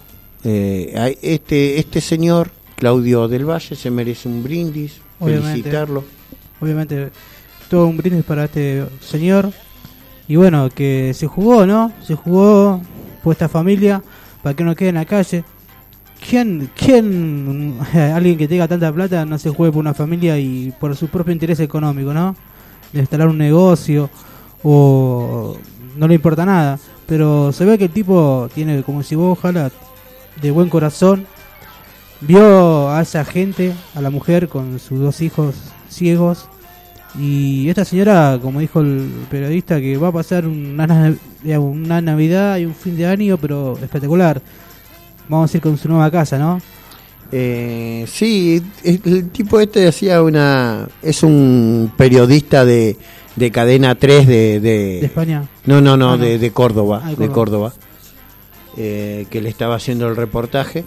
Este señor Claudio del Valle se merece un brindis, felicitarlo. Obviamente todo un brindis para este señor. Y bueno, que se jugó, ¿no? Se jugó por esta familia para que no quede en la calle. ¿Quién alguien que tenga tanta plata no se juegue por una familia y por su propio interés económico, ¿no? De instalar un negocio o no le importa nada, pero se ve que el tipo tiene, como si vos, ojalá, de buen corazón. Vio a esa gente, a la mujer con sus 2 hijos ciegos, y esta señora, como dijo el periodista, que va a pasar una Navidad y un fin de año, pero espectacular. Vamos a ir con su nueva casa, ¿no? Sí, el tipo este decía es un periodista de Cadena 3 ¿De España? No, de Córdoba, de Córdoba, que le estaba haciendo el reportaje.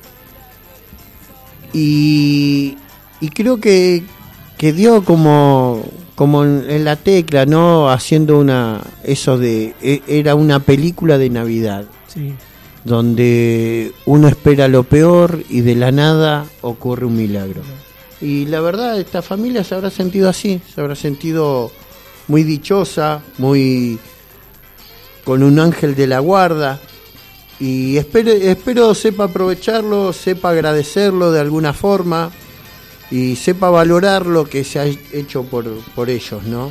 Y creo que dio como en la tecla, ¿no? Haciendo era una película de Navidad. Sí. Donde uno espera lo peor y de la nada ocurre un milagro. Y la verdad, esta familia se habrá sentido así, se habrá sentido muy dichosa, muy con un ángel de la guarda. Y espero sepa aprovecharlo, sepa agradecerlo de alguna forma y sepa valorar lo que se ha hecho por ellos, ¿no?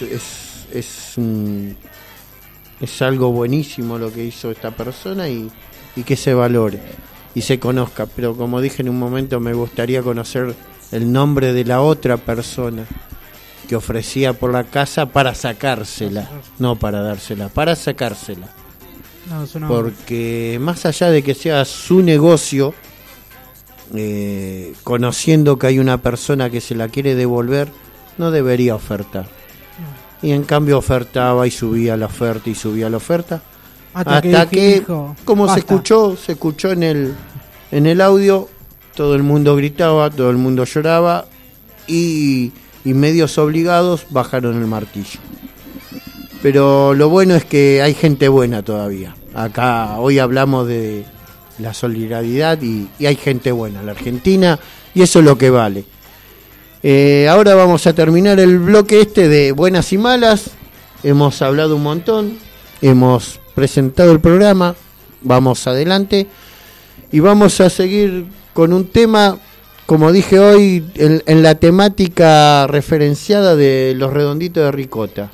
Es algo buenísimo lo que hizo esta persona y que se valore y se conozca. Pero como dije en un momento, me gustaría conocer el nombre de la otra persona que ofrecía por la casa para sacársela, no para dársela, para sacársela. No. Porque más allá de que sea su negocio, conociendo que hay una persona que se la quiere devolver, no debería ofertar. Y en cambio ofertaba y subía la oferta y subía la oferta hasta que como basta. se escuchó en el audio, todo el mundo gritaba, todo el mundo lloraba y medios obligados bajaron el martillo. Pero lo bueno es que hay gente buena todavía. Acá hoy hablamos de la solidaridad y hay gente buena en la Argentina y eso es lo que vale. Ahora vamos a terminar el bloque de buenas y malas. Hemos hablado un montón, hemos presentado el programa, vamos adelante y vamos a seguir con un tema, como dije hoy, en la temática referenciada de los redonditos de ricota.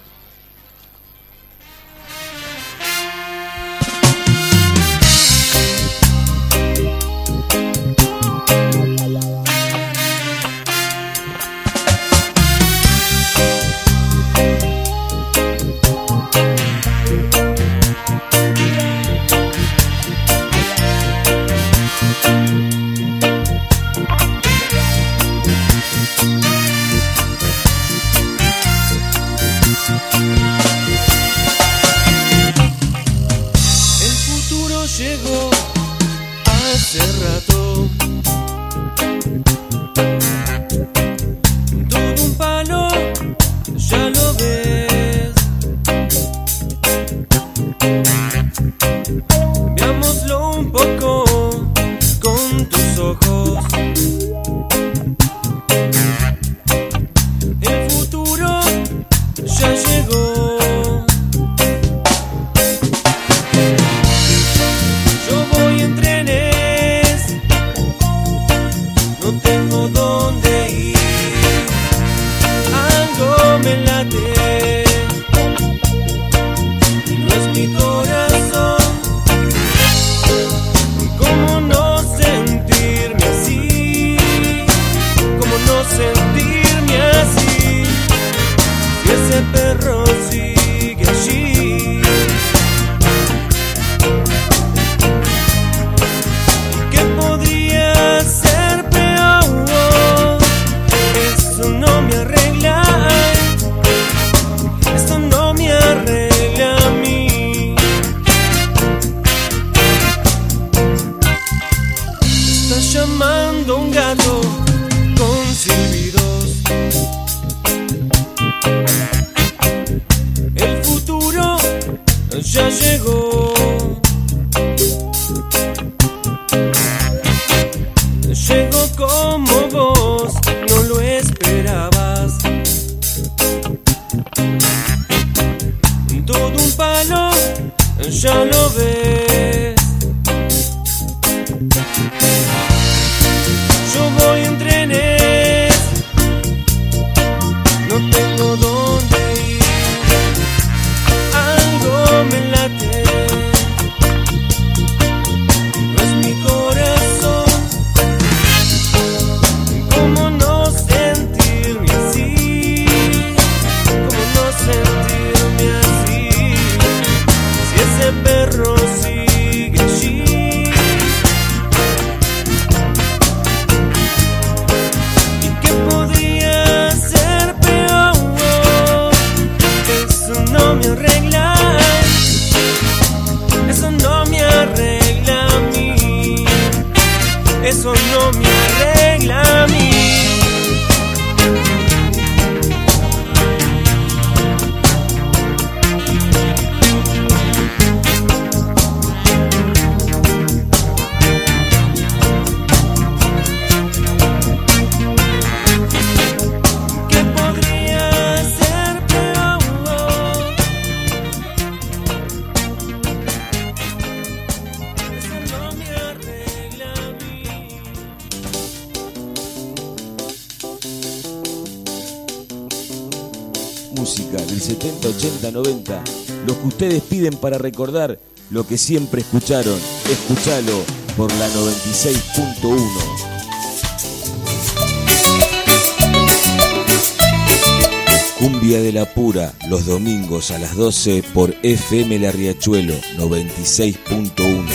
tengo dónde ir. Algo me late, no es mi corazón. ¿Cómo no sentirme así? ¿Cómo no sentirme así? Si ese perro sigue allí. ¿Qué podría ser peor? Eso no me arregla. Esto no me arregla a mí. Está llamando un gato con silbidos. El futuro ya llegó. Llegó como vos no lo esperabas. Todo un palo, ya lo ves. Yo voy en trenes, no tengo dónde ir. Algo me late, no es mi corazón. ¿Cómo no sentirme así? ¿Cómo no sentirme así? Si ese perro sigue allí. ¿Y qué podría ser peor? Eso no me arregla. Eso no me arregla a mí. Eso no me arregla a mí. ¿Qué podría ser peor? Eso no me arregla a mí. Música del 70, 80, 90. Lo que ustedes piden para recordar lo que siempre escucharon. Escuchalo por la 96.1. Cumbia de la Pura, los domingos a las 12 por FM La Riachuelo 96.1.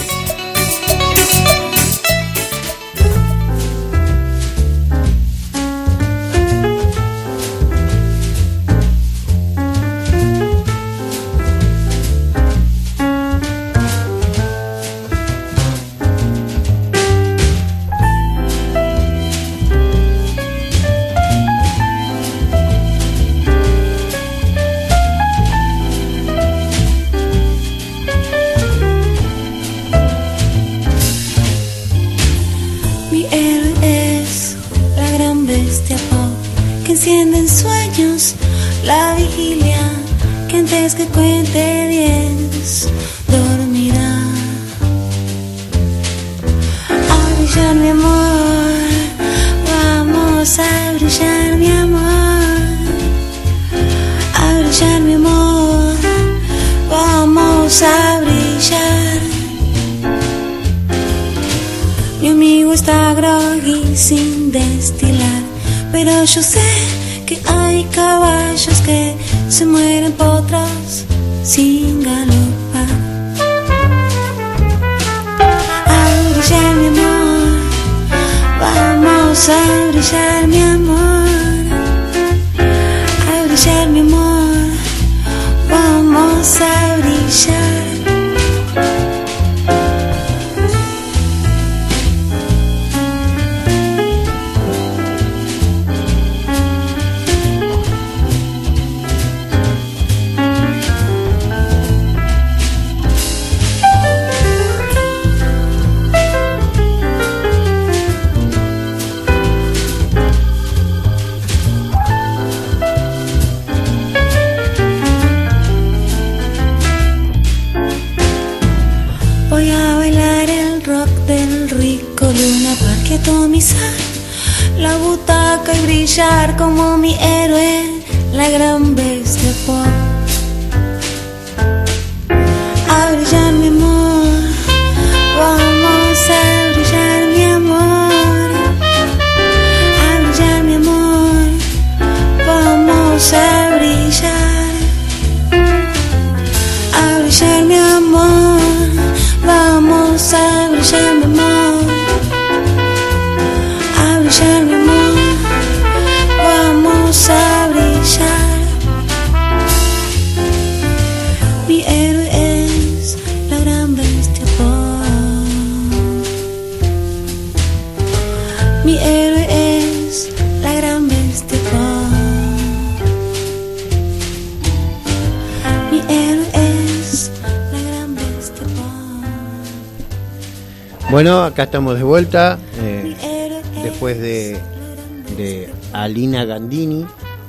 Mi héroe es la gran bestia pop que enciende en sueños la vigilia, que antes que cuente 10 dormirá. A brillar mi amor, vamos a brillar mi amor, a brillar mi amor, vamos a brillar. Mi amigo está groggy sin destilar, pero yo sé que hay caballos que se mueren potros sin galopar. A brillar mi amor, vamos a brillar mi amor, a brillar mi amor, vamos a brillar. butaca y brillar como mi héroe, la gran bestia pop. A brillar mi amor, vamos a brillar mi amor, a brillar mi amor, vamos a brillar mi amor, vamos a brillar mi amor, a brillar mi amor, vamos a brillar. Mi héroe es la gran bestia pop. Mi héroe es la gran bestia pop. Mi héroe es la gran bestia pop. Bueno, acá estamos de vuelta después de Alina Gandini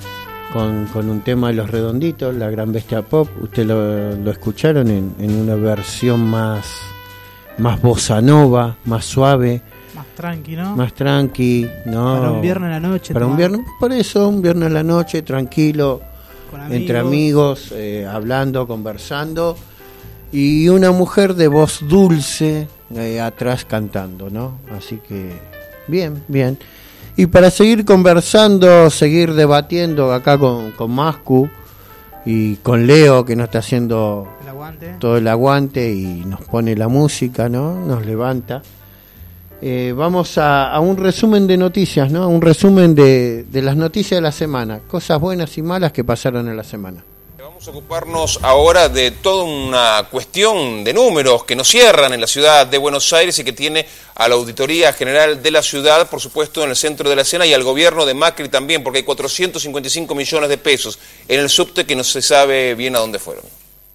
con un tema de Los Redonditos, la gran bestia pop. Ustedes lo escucharon en una versión más bossa nova, más suave, más tranqui, ¿no? Más tranqui, ¿no? Para un viernes a la noche. Para un viernes, por eso, un viernes a la noche, tranquilo, entre amigos, hablando, conversando, y una mujer de voz dulce atrás cantando, ¿no? Así que bien, bien. Y para seguir conversando, seguir debatiendo acá con Mascu y con Leo, que nos está haciendo todo el aguante y nos pone la música, ¿no? Nos levanta. Vamos a un resumen de noticias, ¿no? Un resumen de las noticias de la semana, cosas buenas y malas que pasaron en la semana. Vamos a ocuparnos ahora de toda una cuestión de números que nos cierran en la ciudad de Buenos Aires y que tiene a la Auditoría General de la Ciudad, por supuesto, en el centro de la escena, y al gobierno de Macri también, porque hay 455 millones de pesos en el subte que no se sabe bien a dónde fueron.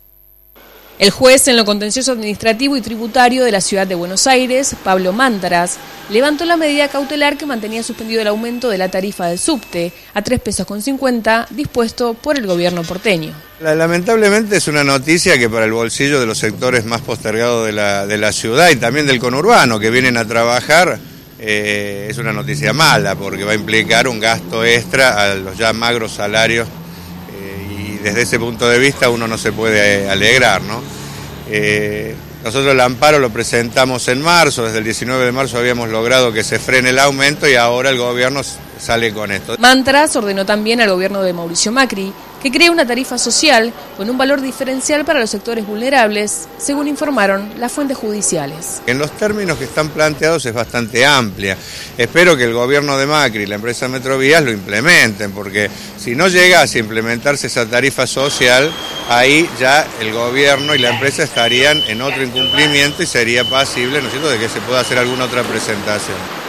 El juez en lo contencioso administrativo y tributario de la ciudad de Buenos Aires, Pablo Mántaras, levantó la medida cautelar que mantenía suspendido el aumento de la tarifa del subte a 3,50 pesos dispuesto por el gobierno porteño. Lamentablemente es una noticia que para el bolsillo de los sectores más postergados de la ciudad y también del conurbano que vienen a trabajar es una noticia mala porque va a implicar un gasto extra a los ya magros salarios. Desde ese punto de vista uno no se puede alegrar, ¿no? Nosotros el amparo lo presentamos en marzo, desde el 19 de marzo habíamos logrado que se frene el aumento y ahora el gobierno sale con esto. Mantras ordenó también al gobierno de Mauricio Macri que cree una tarifa social con un valor diferencial para los sectores vulnerables, según informaron las fuentes judiciales. En los términos que están planteados es bastante amplia. Espero que el gobierno de Macri y la empresa Metrovías lo implementen, porque si no llegase a implementarse esa tarifa social, ahí ya el gobierno y la empresa estarían en otro incumplimiento y sería pasible, ¿no es cierto?, de que se pueda hacer alguna otra presentación.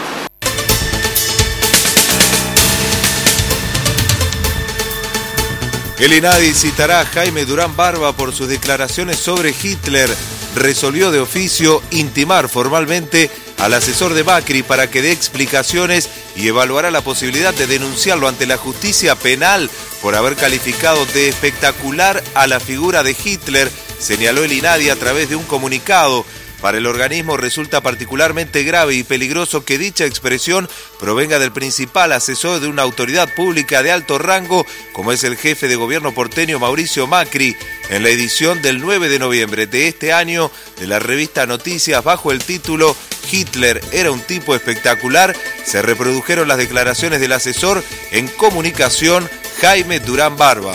El INADI citará a Jaime Durán Barba por sus declaraciones sobre Hitler. Resolvió de oficio intimar formalmente al asesor de Macri para que dé explicaciones y evaluará la posibilidad de denunciarlo ante la justicia penal por haber calificado de espectacular a la figura de Hitler, señaló el INADI a través de un comunicado. Para el organismo resulta particularmente grave y peligroso que dicha expresión provenga del principal asesor de una autoridad pública de alto rango, como es el jefe de gobierno porteño Mauricio Macri. En la edición del 9 de noviembre de este año de la revista Noticias, bajo el título Hitler era un tipo espectacular, se reprodujeron las declaraciones del asesor en comunicación Jaime Durán Barba.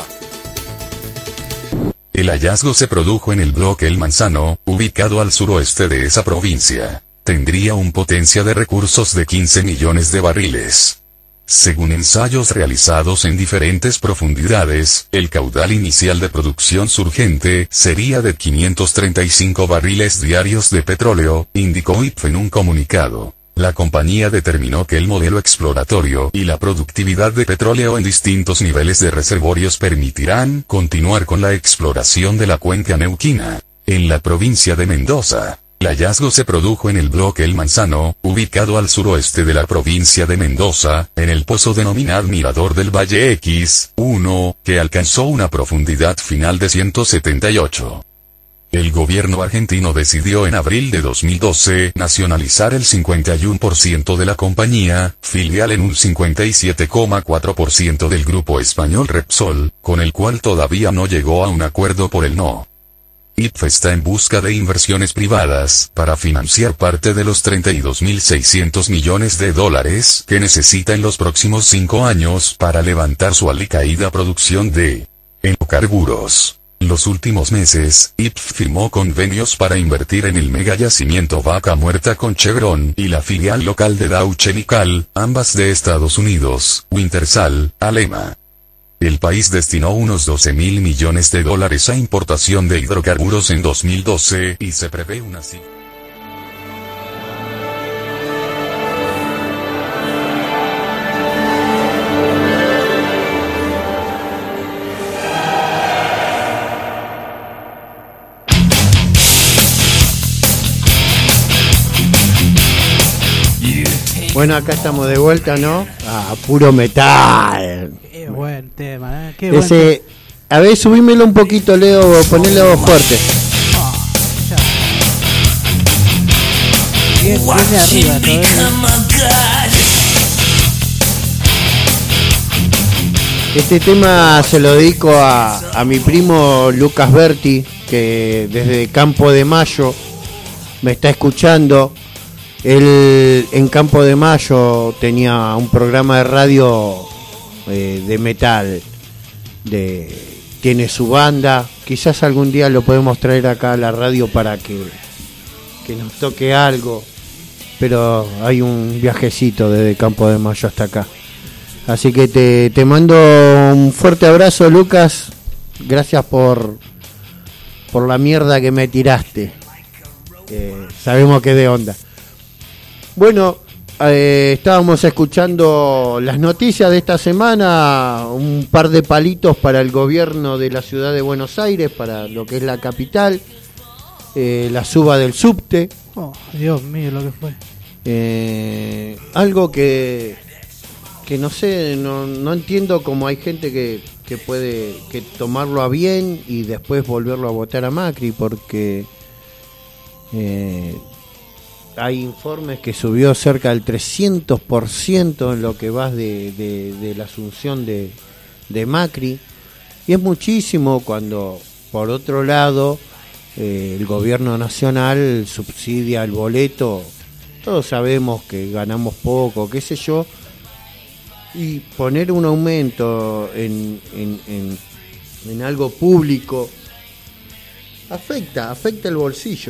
El hallazgo se produjo en el bloque El Manzano, ubicado al suroeste de esa provincia. Tendría un potencia de recursos de 15 millones de barriles. Según ensayos realizados en diferentes profundidades, el caudal inicial de producción surgente sería de 535 barriles diarios de petróleo, indicó IPF en un comunicado. La compañía determinó que el modelo exploratorio y la productividad de petróleo en distintos niveles de reservorios permitirán continuar con la exploración de la cuenca neuquina. En la provincia de Mendoza, el hallazgo se produjo en el bloque El Manzano, ubicado al suroeste de la provincia de Mendoza, en el pozo denominado Mirador del Valle X1, que alcanzó una profundidad final de 178 El gobierno argentino decidió en abril de 2012 nacionalizar el 51% de la compañía, filial en un 57,4% del grupo español Repsol, con el cual todavía no llegó a un acuerdo por el no. IPF está en busca de inversiones privadas para financiar parte de los 32.600 millones de dólares que necesita en los próximos 5 años para levantar su alicaída producción de hidrocarburos. En los últimos meses, IPF firmó convenios para invertir en el mega yacimiento Vaca Muerta con Chevron y la filial local de Dow Chemical, ambas de Estados Unidos, Wintershall, Alema. El país destinó unos 12.000 millones de dólares a importación de hidrocarburos en 2012 y se prevé una cifra. Bueno, acá estamos de vuelta, ¿no? A puro metal. Qué buen tema, ¿eh? Qué Ese, a ver, subímelo un poquito, Leo, ponelo fuerte. Viene arriba, Este tema se lo dedico a mi primo Lucas Berti, que desde Campo de Mayo me está escuchando. Él en Campo de Mayo tenía un programa de radio de metal, tiene su banda. Quizás algún día lo podemos traer acá a la radio para que nos toque algo, pero hay un viajecito desde Campo de Mayo hasta acá. Así que te mando un fuerte abrazo, Lucas. Gracias por la mierda que me tiraste. Sabemos que es de onda. Bueno, estábamos escuchando las noticias de esta semana, un par de palitos para el gobierno de la ciudad de Buenos Aires, para lo que es la capital, la suba del subte. Oh, Dios mío, lo que fue. Algo que no sé, no entiendo cómo hay gente que puede tomarlo a bien y después volverlo a votar a Macri, porque hay informes que subió cerca del 300% en lo que va de la asunción de Macri, y es muchísimo cuando por otro lado el gobierno nacional subsidia el boleto. Todos sabemos que ganamos poco, qué sé yo, y poner un aumento en algo público afecta el bolsillo.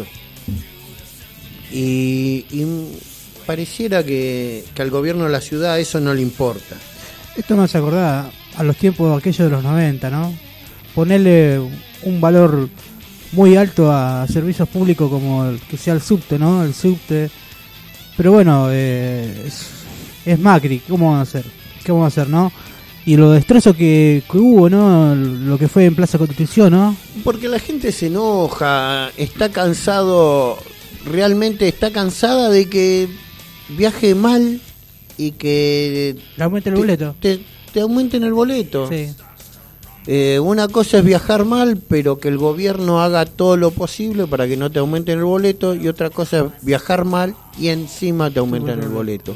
Y pareciera que al gobierno de la ciudad eso no le importa. Esto me hace acordar a los tiempos aquellos de los 90, ¿no? Ponerle un valor muy alto a servicios públicos como el que sea el subte, ¿no? El subte. Pero bueno, es Macri, ¿cómo van a hacer? ¿Qué vamos a hacer, no? Y lo destrozo que hubo, ¿no? Lo que fue en Plaza Constitución, ¿no? Porque la gente se enoja, está cansado. Realmente está cansada de que viaje mal y que le aumenten el boleto. Te aumenten el boleto. Sí. Una cosa es viajar mal, pero que el gobierno haga todo lo posible para que no te aumenten el boleto, y otra cosa es viajar mal y encima te aumentan el boleto.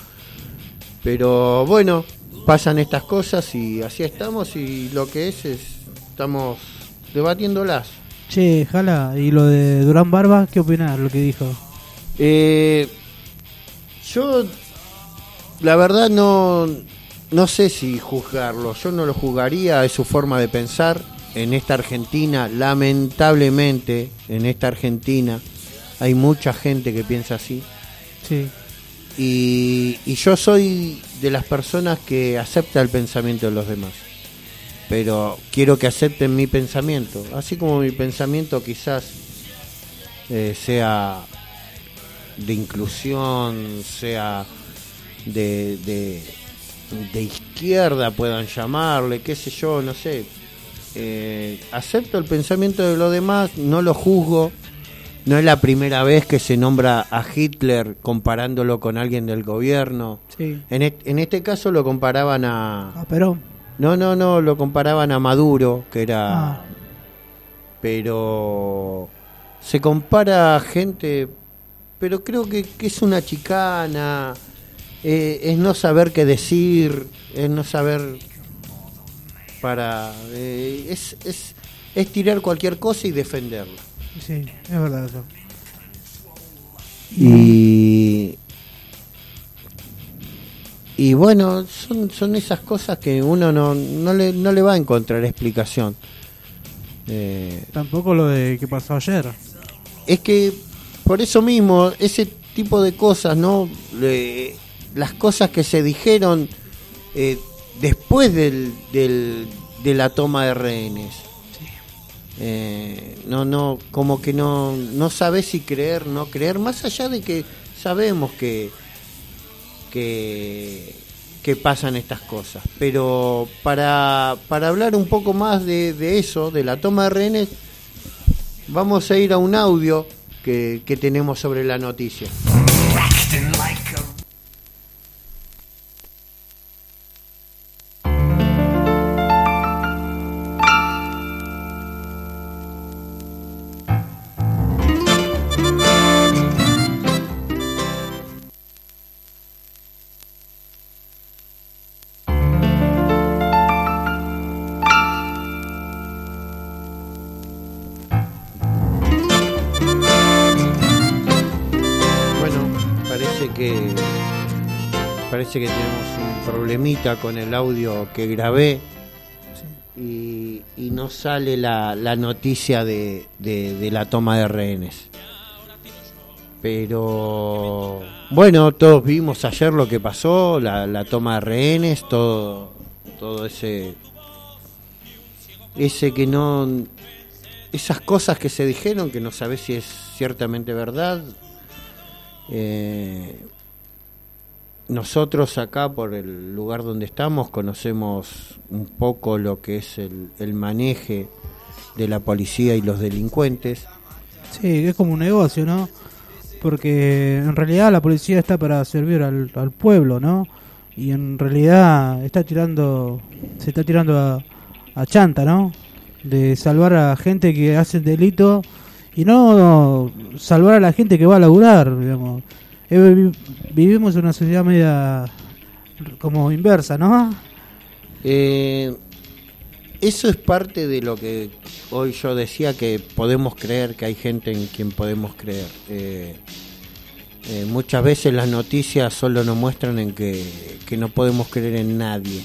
Pero bueno, pasan estas cosas y así estamos, y lo que estamos debatiéndolas. Che, jala, y lo de Durán Barba, ¿qué opinás lo que dijo? Yo, la verdad, no sé si juzgarlo. Yo no lo juzgaría, es su forma de pensar. En esta Argentina, lamentablemente, en esta Argentina, hay mucha gente que piensa así. Sí. Y yo soy de las personas que acepta el pensamiento de los demás. Pero quiero que acepten mi pensamiento, así como mi pensamiento quizás sea de inclusión, sea de izquierda, puedan llamarle, qué sé yo, no sé. Acepto el pensamiento de los demás, no lo juzgo. No es la primera vez que se nombra a Hitler comparándolo con alguien del gobierno. Sí. En este caso lo comparaban a Perón. No, lo comparaban a Maduro, que era... Pero se compara a gente, pero creo que es una chicana, es no saber qué decir, es no saber es tirar cualquier cosa y defenderla. Sí, es verdad eso. Y bueno, son esas cosas que uno no le va a encontrar explicación. Tampoco lo de que pasó ayer. Es que por eso mismo, ese tipo de cosas, ¿no? Las cosas que se dijeron después de la toma de rehenes. Como que no sabes si creer, no creer, más allá de que sabemos que pasan estas cosas, pero para hablar un poco más de eso, de la toma de rehenes, vamos a ir a un audio que tenemos sobre la noticia. Parece que tenemos un problemita con el audio que grabé, sí. y no sale la noticia de la toma de rehenes. Pero bueno, todos vimos ayer lo que pasó, la toma de rehenes, todo ese que no, esas cosas que se dijeron que no sabés si es ciertamente verdad. Nosotros acá, por el lugar donde estamos, conocemos un poco lo que es el maneje de la policía y los delincuentes. Sí, es como un negocio, ¿no? Porque en realidad la policía está para servir al pueblo, ¿no? Y en realidad se está tirando a chanta, ¿no? De salvar a gente que hace delito y no salvar a la gente que va a laburar, digamos. Vivimos en una sociedad media como inversa, ¿no? Eso es parte de lo que hoy yo decía, que podemos creer, que hay gente en quien podemos creer. Muchas veces las noticias solo nos muestran en que no podemos creer en nadie.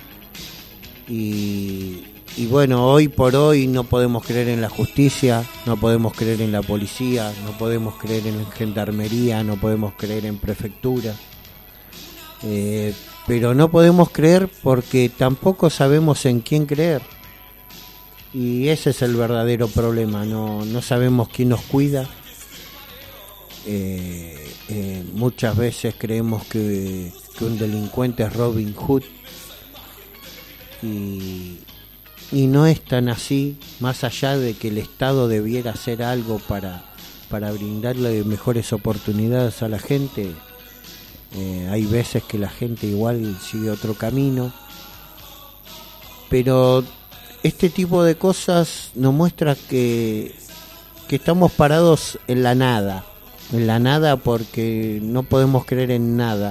Y bueno, hoy por hoy no podemos creer en la justicia, no podemos creer en la policía, no podemos creer en la gendarmería, no podemos creer en prefectura. Pero no podemos creer porque tampoco sabemos en quién creer. Y ese es el verdadero problema, no sabemos quién nos cuida. Muchas veces creemos que un delincuente es Robin Hood. Y no es tan así, más allá de que el Estado debiera hacer algo para brindarle mejores oportunidades a la gente. Hay veces que la gente igual sigue otro camino, pero este tipo de cosas nos muestra que estamos parados en la nada porque no podemos creer en nada,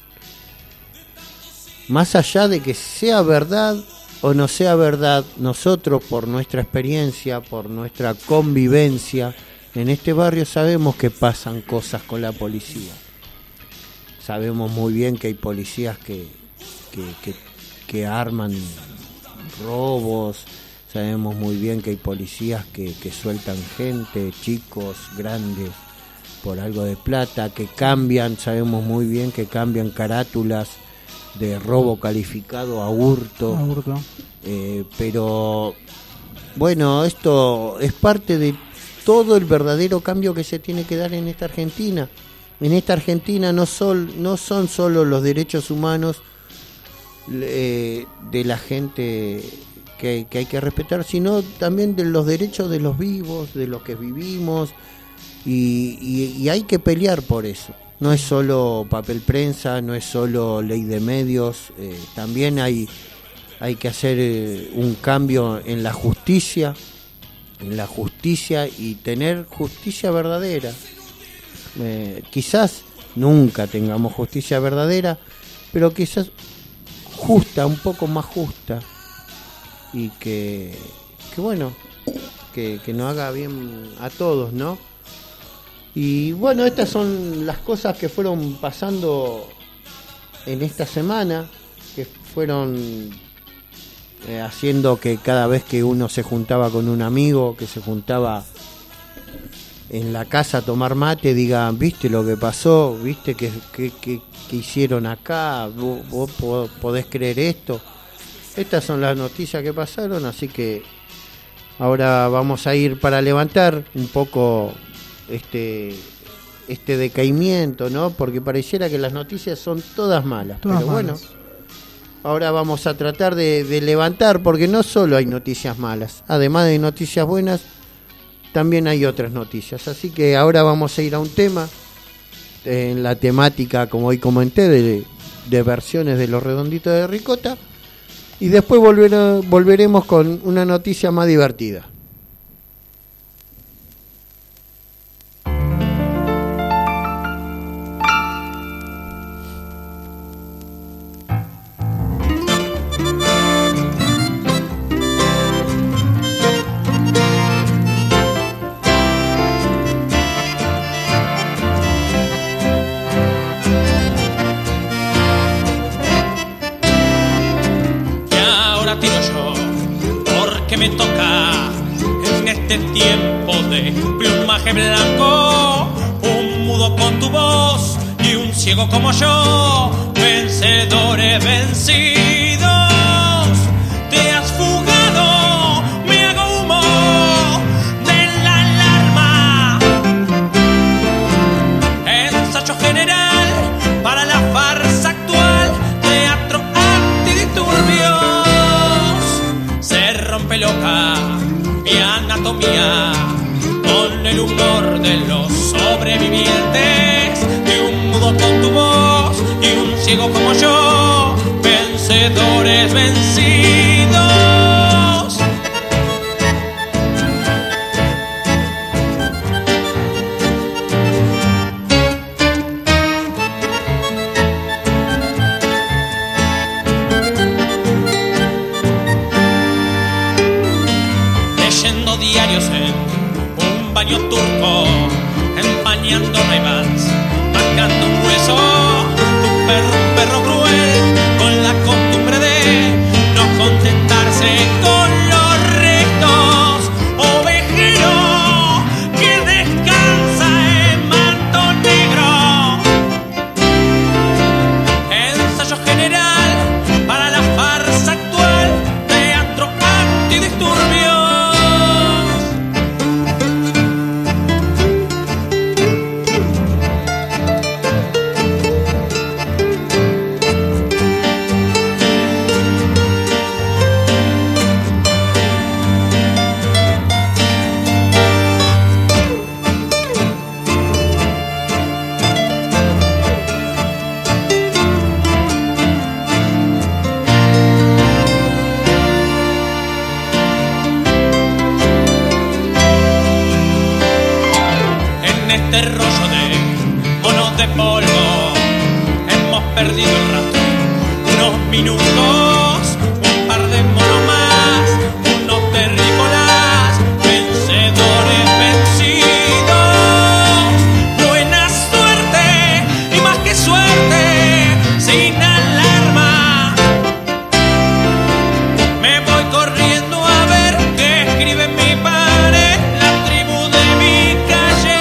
más allá de que sea verdad o no sea verdad. Nosotros, por nuestra experiencia, por nuestra convivencia en este barrio, sabemos que pasan cosas con la policía. Sabemos muy bien que hay policías que arman robos, sabemos muy bien que hay policías que sueltan gente, chicos, grandes, por algo de plata, que cambian, sabemos muy bien que cambian carátulas de robo calificado a hurto. Pero bueno, esto es parte de todo el verdadero cambio que se tiene que dar en esta Argentina. En esta Argentina no son solo los derechos humanos de la gente que hay que respetar, sino también de los derechos de los vivos, de los que vivimos, y hay que pelear por eso. No es solo papel prensa, no es solo ley de medios, también hay que hacer un cambio en la justicia, la justicia y tener justicia verdadera. Quizás nunca tengamos justicia verdadera, pero quizás justa, un poco más justa, y que bueno, que nos haga bien a todos, ¿no? Y bueno, estas son las cosas que fueron pasando en esta semana, que fueron haciendo que cada vez que uno se juntaba con un amigo, que se juntaba en la casa a tomar mate, digan, ¿viste lo que pasó? ¿Viste que hicieron acá? ¿Vos podés creer esto? Estas son las noticias que pasaron, así que ahora vamos a ir para levantar un poco este decaimiento, ¿no? Porque pareciera que las noticias son todas malas, pero bueno, ahora vamos a tratar de levantar, porque no solo hay noticias malas, además de noticias buenas, también hay otras noticias. Así que ahora vamos a ir a un tema, en la temática, como hoy comenté, de versiones de Los Redonditos de Ricota, y después volveremos con una noticia más divertida. Me toca en este tiempo de plumaje blanco, un mudo con tu voz y un ciego como yo, vencedores vencidos. Te has fugado, me hago humo de la alarma. Ensayo general para la farsa actual, teatro antidisturbios. Rompe loca mi anatomía con el humor de los sobrevivientes, y un mudo con tu voz y un ciego como yo, vencedores vencidos. Diarios en un baño turco, empañando Ray-Bans, marcando un hueso. Un perro cruel, con la costumbre de no contentarse con los restos. Ovejero que descansa en manto negro. Ensayo general para la farsa actual, teatro antidisturbios. Este rollo de monos de polvo hemos perdido el rastro. Unos minutos, un par de monos más, unos terrícolas, vencedores vencidos. Buena suerte y más que suerte, sin alarma. Me voy corriendo a ver qué escribe en mi pared la tribu de mi calle.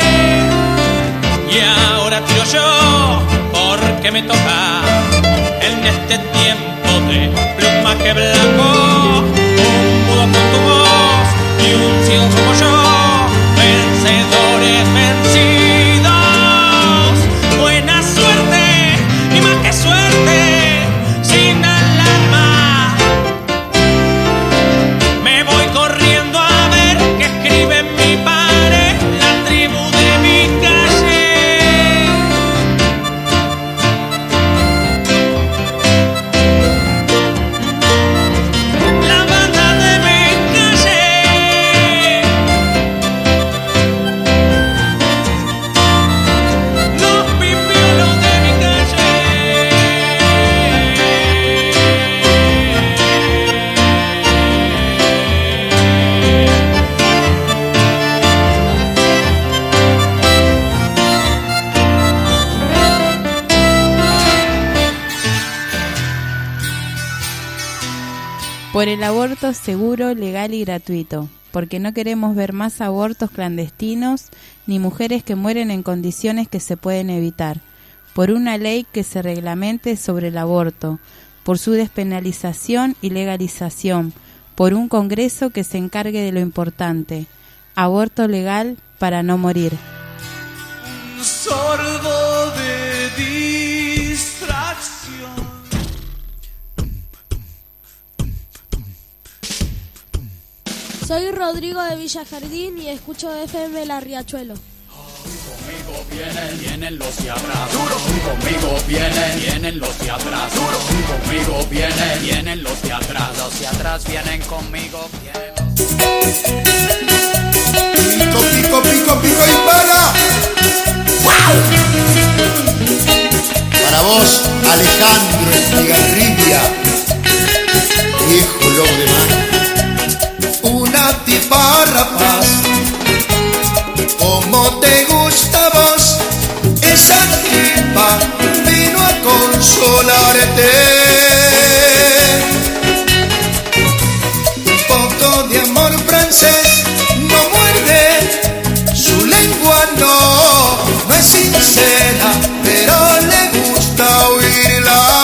Y ahora tiro yo, porque me toca en este tiempo de plumaje blanco, un mudo con tu voz y un ciego como yo, vencedores vencidos. Buena suerte y más que suerte, sin alarma. Me voy corriendo a ver qué escribe en mi pared la tribu de mi calle. La banda de mi calle. Por el aborto seguro, legal y gratuito, porque no queremos ver más abortos clandestinos ni mujeres que mueren en condiciones que se pueden evitar. Por una ley que se reglamente sobre el aborto, por su despenalización y legalización, por un Congreso que se encargue de lo importante. Aborto legal para no morir. Sordo de distracción. Soy Rodrigo de Villa Jardín y escucho FM La Riachuelo. Conmigo vienen los de atrás. Conmigo vienen los de atrás. Conmigo vienen los de atrás. Los de atrás vienen conmigo. Pico, pico, pico, pico y para. ¡Wow! Para vos, Alejandro Estigarribia, viejo lobo de mar. Una tipa rapaz, como te gusta a vos, esa tipa vino a consolarte. Un poco de amor francés no muerde, su lengua no es sincera, pero le gusta oírla.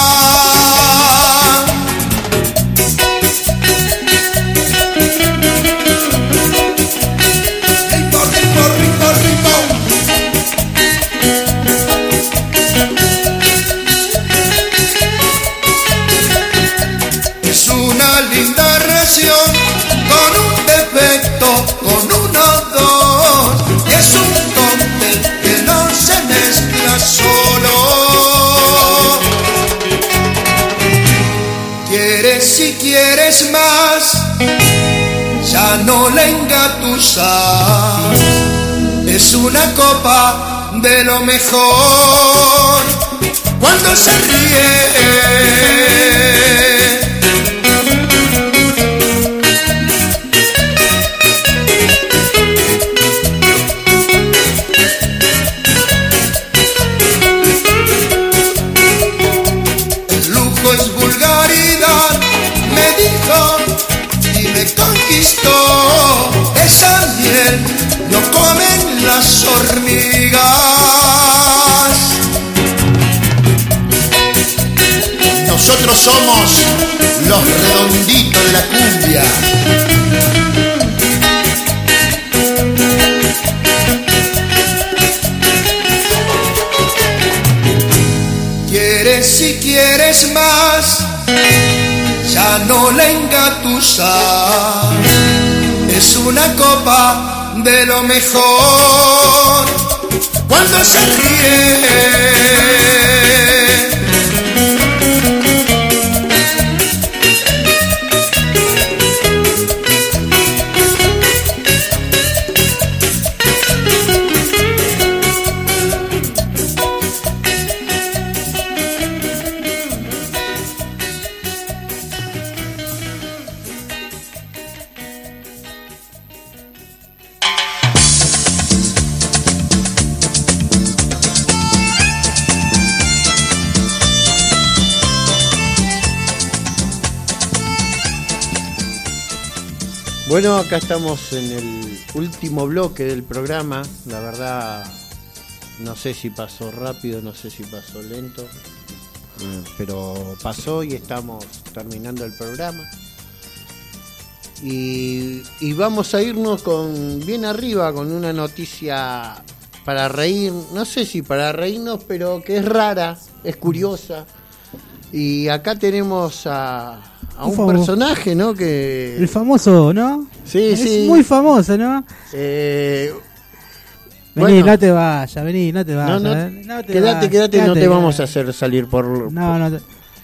Con un defecto, con uno dos, y es un cóctel que no se mezcla solo. Quieres, si quieres más, ya no la engatusas. Es una copa de lo mejor cuando se ríe. Esa miel no comen las hormigas. Nosotros somos los redonditos de la cumbia. Quieres, si quieres más, ya no la engatusas. Es una copa de lo mejor cuando se ríe. Bueno, acá estamos en el último bloque del programa. La verdad, no sé si pasó rápido, no sé si pasó lento, pero pasó y estamos terminando el programa. Y vamos a irnos con bien arriba, con una noticia para reír, no sé si para reírnos, pero que es rara, es curiosa. Y acá tenemos a un personaje, ¿no? Que el famoso, ¿no? Sí, es sí. Muy famoso, ¿no? Vení, bueno, no te vayas, vení, no te vayas. No, quédate, no te vamos a hacer salir por... No.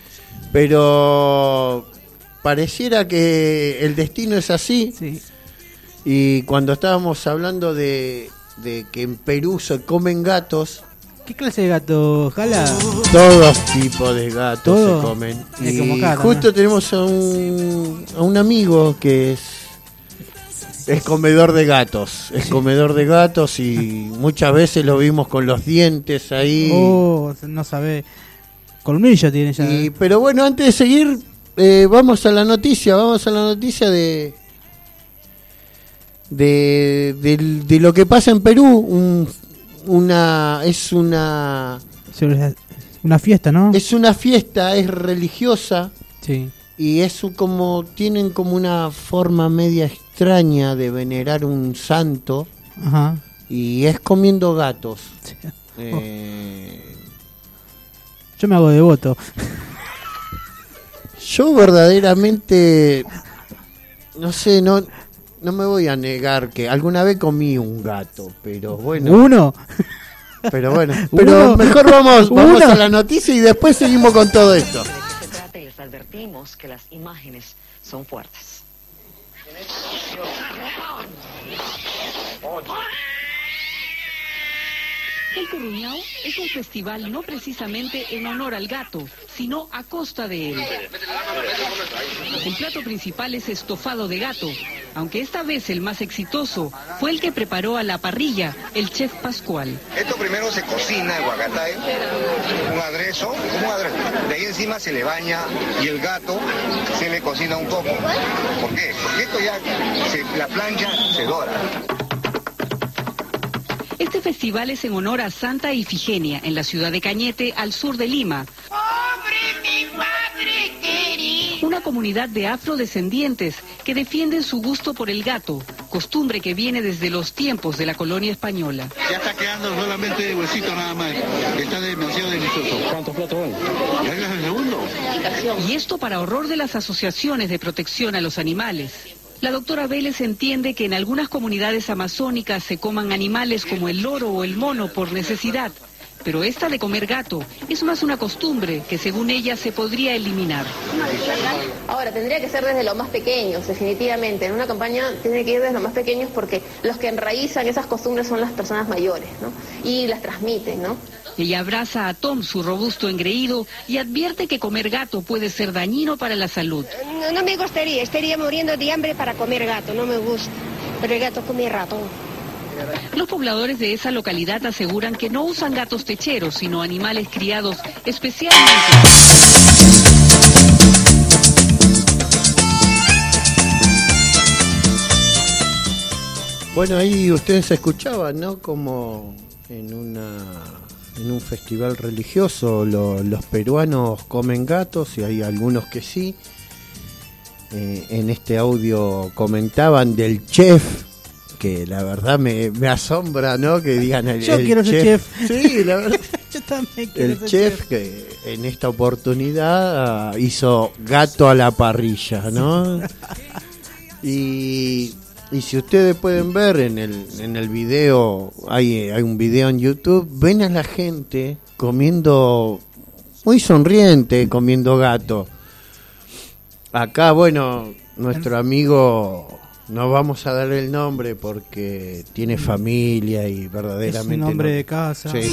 Pero pareciera que el destino es así. Sí. Y cuando estábamos hablando de que en Perú se comen gatos... ¿Qué clase de gato, Jala? Todos tipos de gatos ¿Todo? se comen. Es Y como acá, justo tenemos a un amigo que es comedor de gatos. Es comedor de gatos y muchas veces lo vimos con los dientes ahí. Oh, no sabe. Colmillo tiene ya. Pero bueno, antes de seguir, vamos a la noticia de lo que pasa en Perú. Es una fiesta, ¿no? Es una fiesta, es religiosa. Sí. Y tienen como una forma media extraña de venerar un santo. Ajá. Y es comiendo gatos. Yo me hago devoto. Yo verdaderamente, no sé, no me voy a negar que alguna vez comí un gato, pero bueno. ¿Uno? Pero bueno, mejor vamos a la noticia y después seguimos con todo esto. Les advertimos que las imágenes son fuertes. El Curruñao es un festival no precisamente en honor al gato, sino a costa de él. El plato principal es estofado de gato, aunque esta vez el más exitoso fue el que preparó a la parrilla el chef Pascual. Esto primero se cocina, el guacatay, un aderezo, de ahí encima se le baña y el gato se le cocina un poco. ¿Por qué? Porque esto ya, la plancha se dora. Este festival es en honor a Santa Ifigenia, en la ciudad de Cañete, al sur de Lima. Una comunidad de afrodescendientes que defienden su gusto por el gato, costumbre que viene desde los tiempos de la colonia española. Ya está quedando solamente huesito nada más. Está demasiado delicioso. ¿Cuántos platos hay? Ya es el segundo. Y esto para horror de las asociaciones de protección a los animales. La doctora Vélez entiende que en algunas comunidades amazónicas se coman animales como el loro o el mono por necesidad, pero esta de comer gato es más una costumbre que según ella se podría eliminar. Ahora, tendría que ser desde los más pequeños, definitivamente. En una campaña tiene que ir desde los más pequeños porque los que enraizan esas costumbres son las personas mayores, ¿no? Y las transmiten, ¿no? Ella abraza a Tom, su robusto engreído, y advierte que comer gato puede ser dañino para la salud. No me gustaría, estaría muriendo de hambre para comer gato, no me gusta. Pero el gato come ratón. Los pobladores de esa localidad aseguran que no usan gatos techeros, sino animales criados especialmente. Bueno, ahí ustedes escuchaban, ¿no? Como en un festival religioso los peruanos comen gatos y hay algunos que sí. En este audio comentaban del chef, que la verdad me asombra, ¿no? Que digan el quiero ser chef. Sí, la verdad. Yo también quiero El ser chef que en esta oportunidad hizo gato a la parrilla, ¿no? Y si ustedes pueden ver en el video, hay un video en YouTube, ven a la gente comiendo, muy sonriente, comiendo gato. Acá, bueno, nuestro amigo, no vamos a darle el nombre porque tiene familia y verdaderamente es un hombre de casa. Sí.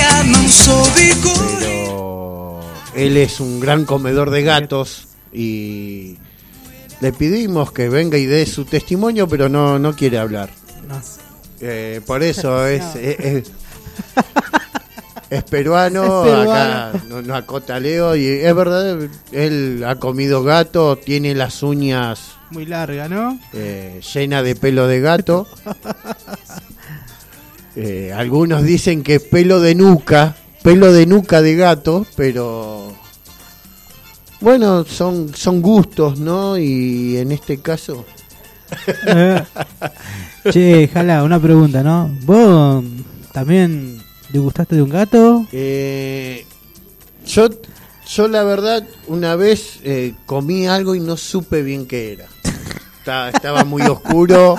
Pero él es un gran comedor de gatos y le pedimos que venga y dé su testimonio, pero no quiere hablar. No. Por eso es peruano, acá no acota Leo, y es verdad, él ha comido gato, tiene las uñas muy largas, ¿no? Llena de pelo de gato. Algunos dicen que es pelo de nuca de gato, pero bueno, son gustos, ¿no? Y en este caso... Che, Jala, una pregunta, ¿no? ¿Vos también degustaste de un gato? Yo la verdad, una vez comí algo y no supe bien qué era. Estaba muy oscuro,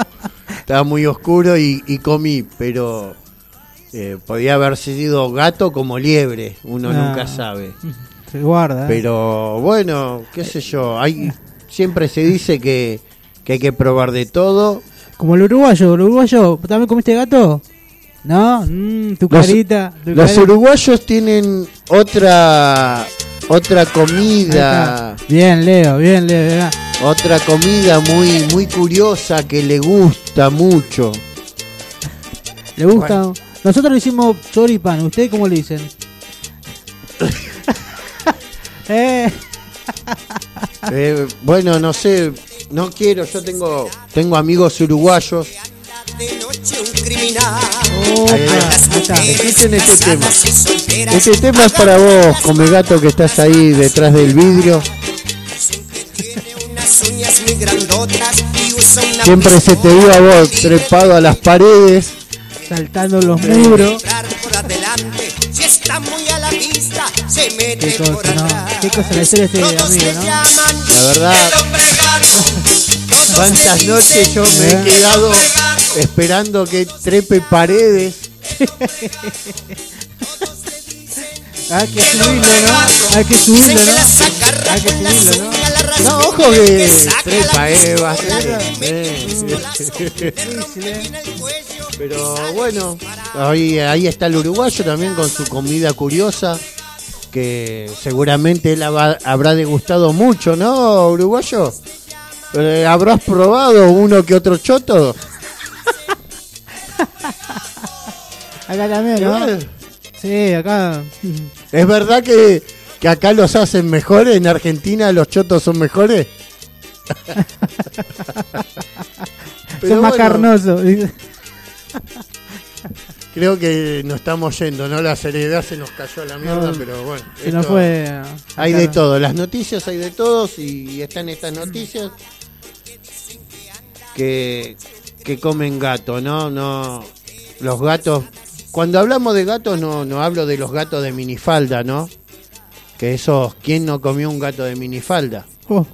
y comí, pero podía haber sido gato como liebre, uno nunca sabe. Se guarda. Pero bueno, qué sé yo, siempre se dice que hay que probar de todo. Como el uruguayo, ¿también comiste gato? ¿No? Tu carita. Los uruguayos tienen otra comida. Bien, Leo. ¿Verdad? Otra comida muy curiosa que le gusta mucho. ¿Le gusta? Bueno. Nosotros le hicimos choripán. ¿Ustedes cómo le dicen? Bueno, no sé, no quiero, yo tengo amigos uruguayos. Escuchen este tema. Este tema es para vos, come gato, que estás ahí detrás del vidrio. Siempre se te vio a vos trepado a las paredes, saltando los muros. Qué cosa la historia este amigo, ¿no? La verdad, cuántas noches yo me he quedado esperando que trepe paredes. Hay que subirlo, ¿no? Hay que subirlo, ¿no? No, ojo que trepa, Pero bueno, ahí está el uruguayo también con su comida curiosa, que seguramente él habrá degustado mucho, ¿no, uruguayo? ¿Habrás probado uno que otro choto? Acá también, ¿no? Sí, acá. ¿Es verdad que acá los hacen mejores? ¿En Argentina los chotos son mejores? Son más carnosos. Creo que nos estamos yendo, ¿no? La seriedad se nos cayó a la mierda, pero bueno. Se nos fue. Hay de todo, las noticias hay de todos y están estas noticias que comen gato, ¿no? No, los gatos. Cuando hablamos de gatos no hablo de los gatos de minifalda, ¿no? Que esos, ¿quién no comió un gato de minifalda?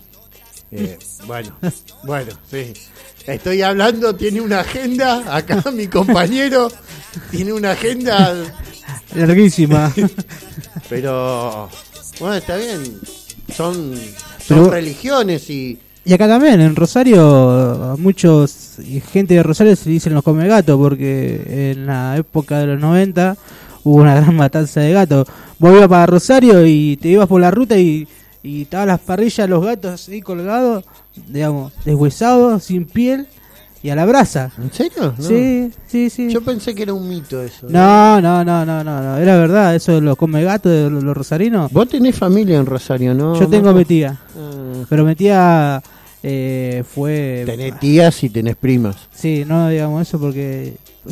Bueno, sí. Estoy hablando, tiene una agenda, acá mi compañero tiene una agenda larguísima. Pero, bueno, está bien. Son religiones y acá también, en Rosario, gente de Rosario se dicen los come gato, porque en la época de los 90 hubo una gran matanza de gatos. Vos ibas para Rosario y te ibas por la ruta y estaban las parrillas, los gatos ahí colgados, digamos, deshuesados, sin piel y a la brasa. ¿En serio? No. Sí. Yo pensé que era un mito eso. No, era verdad, eso de los come gato de los rosarinos. Vos tenés familia en Rosario, ¿no? Yo tengo mi tía, pero mi tía fue... Tenés tías y tenés primas. Sí, no digamos eso porque...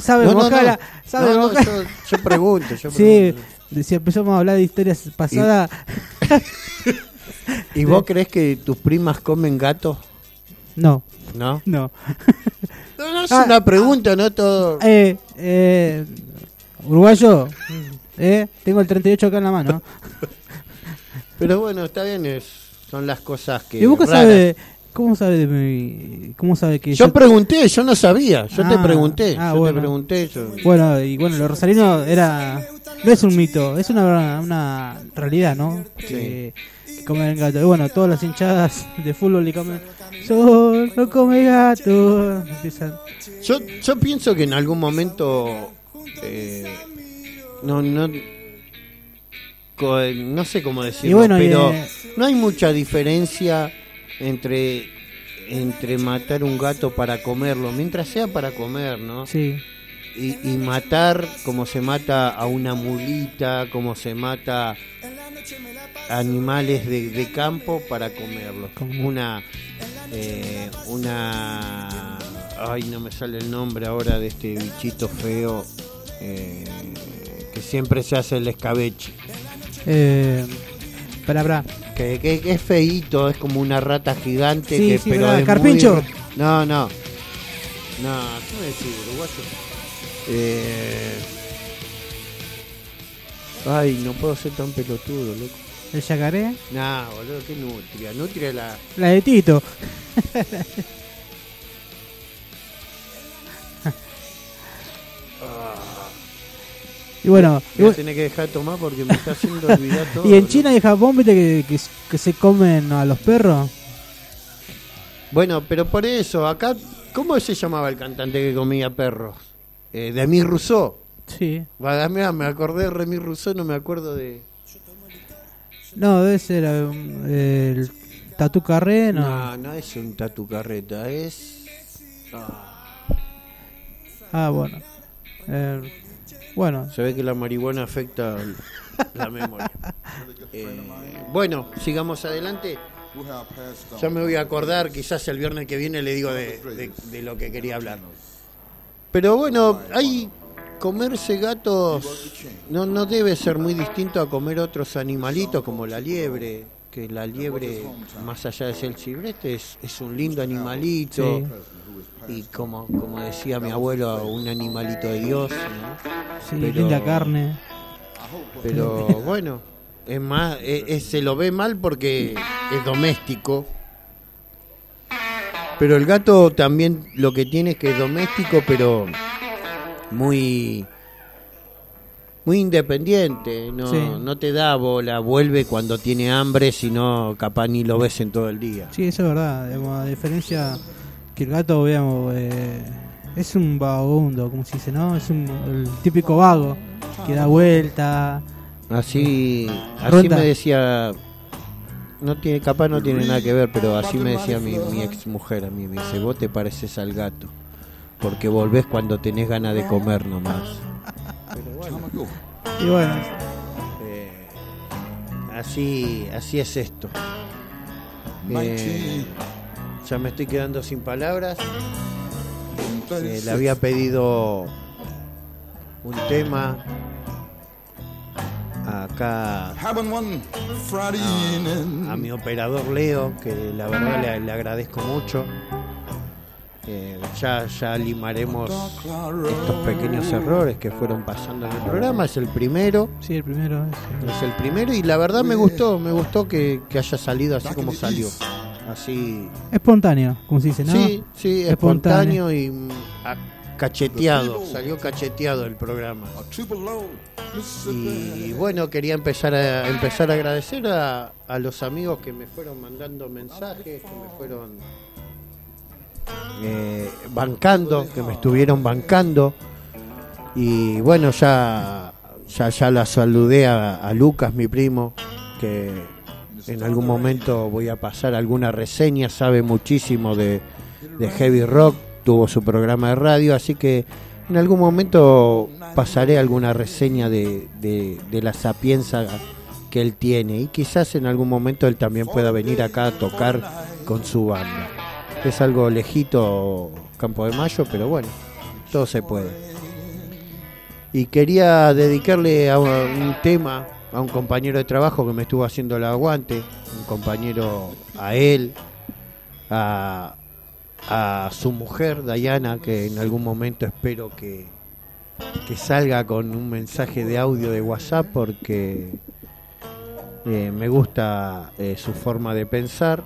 Yo pregunto. Sí, si empezamos a hablar de historias pasadas... ¿Y vos crees que tus primas comen gatos? No. ¿No? No. No es una pregunta, no todo. Uruguayo, tengo el 38 acá en la mano. Pero bueno, está bien, son las cosas que... ¿Y vos cómo sabe de mí? ¿Cómo sabe que yo pregunté, yo no sabía, te pregunté, Bueno, y bueno, los rosarinos no es un mito, es una realidad, ¿no? Sí. Que comen gato. Y bueno, todas las hinchadas de fútbol y comen... no come gato. Yo pienso que en algún momento no sé cómo decirlo, pero no hay mucha diferencia entre matar un gato para comerlo, mientras sea para comer, ¿no? Sí. Y matar como se mata a una mulita, como se mata animales de campo para comerlos, como una ay, no me sale el nombre ahora de este bichito feo que siempre se hace el escabeche. Que es feíto, es como una rata gigante, pero es carpincho. No, ¿qué me decís, uruguayo? Ay, no puedo ser tan pelotudo, loco. ¿El yacaré? Nah, boludo, qué nutria la de Tito. Y bueno, me tenés que dejar de tomar porque me está haciendo olvidar todo. Y en China y Japón, viste que se comen a los perros. Bueno, pero por eso, acá, ¿cómo se llamaba el cantante que comía perros? Remy Rousseau. Sí. Me acordé de Remy Rousseau, no me acuerdo de... No, debe ser el Tatu Carré, ¿no? No es un Tatu Carreta, es... bueno. Bueno. Se ve que la marihuana afecta la memoria. Bueno, sigamos adelante. Ya me voy a acordar, quizás el viernes que viene le digo de lo que quería hablar. Pero bueno, hay comerse gatos no debe ser muy distinto a comer otros animalitos como la liebre, que la liebre, más allá de ser silvestre, es un lindo animalito. Sí. Y como decía mi abuelo, un animalito de Dios, ¿no? Sí, linda carne. Pero bueno, es más, se lo ve mal porque es doméstico. Pero el gato también lo que tiene es que es doméstico, pero muy independiente, no te da bola, vuelve cuando tiene hambre, sino capaz ni lo ves en todo el día. Sí, eso es verdad, digamos, a diferencia que el gato, veamos, es un vagabundo, como se dice, ¿no? Es el típico vago que da vuelta. Así me decía, capaz no tiene nada que ver, pero así me decía mi ex mujer a mí, me dice, vos te pareces al gato, porque volvés cuando tenés ganas de comer nomás. Pero bueno. Y bueno, así es esto. Ya me estoy quedando sin palabras. Le había pedido un tema acá a mi operador Leo, que la verdad le agradezco mucho. Ya limaremos estos pequeños errores que fueron pasando en el programa. Es el primero. Sí, el primero. Es el primero y la verdad me gustó que haya salido así como salió. Así espontáneo, como se dice, ¿no? Sí, espontáneo y cacheteado, salió cacheteado el programa. Y bueno, quería empezar a agradecer a los amigos que me fueron mandando mensajes, que me fueron bancando, que me estuvieron bancando. Y bueno, ya la saludé a Lucas, mi primo, que en algún momento voy a pasar alguna reseña, sabe muchísimo de heavy rock, tuvo su programa de radio, así que en algún momento pasaré alguna reseña de la sapienza que él tiene, y quizás en algún momento él también pueda venir acá a tocar con su banda. Es algo lejito, Campo de Mayo, pero bueno, todo se puede. Y quería dedicarle a un tema a un compañero de trabajo que me estuvo haciendo el aguante, un compañero, a él, a su mujer Dayana, que en algún momento espero que salga con un mensaje de audio de WhatsApp, porque me gusta su forma de pensar,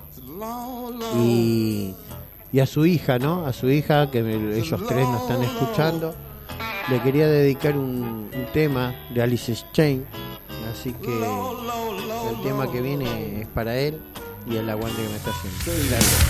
y a su hija, ¿no? A su hija, que ellos tres nos están escuchando, le quería dedicar un tema de Alice in Chains. Así que el tema que viene es para él y el aguante que me está haciendo. Gracias.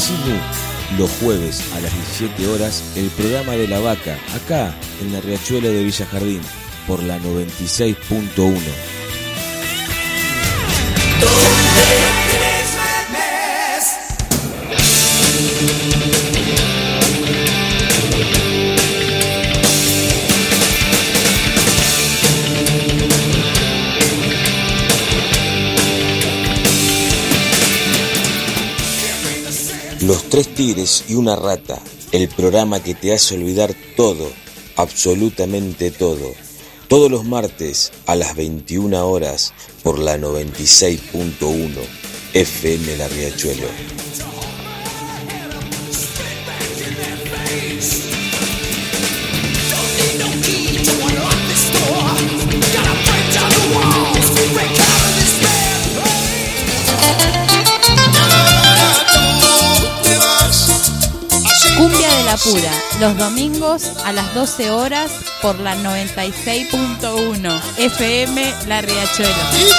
Decime los jueves a las 17 horas el programa de La Vaca, acá en la Riachuelo de Villa Jardín, por la 96.1. Los Tres Tigres y una Rata, el programa que te hace olvidar todo, absolutamente todo. Todos los martes a las 21 horas por la 96.1 FM La Riachuelo. Cumbia de la Pura, los domingos a las 12 horas por la 96.1 FM La Riachuelo.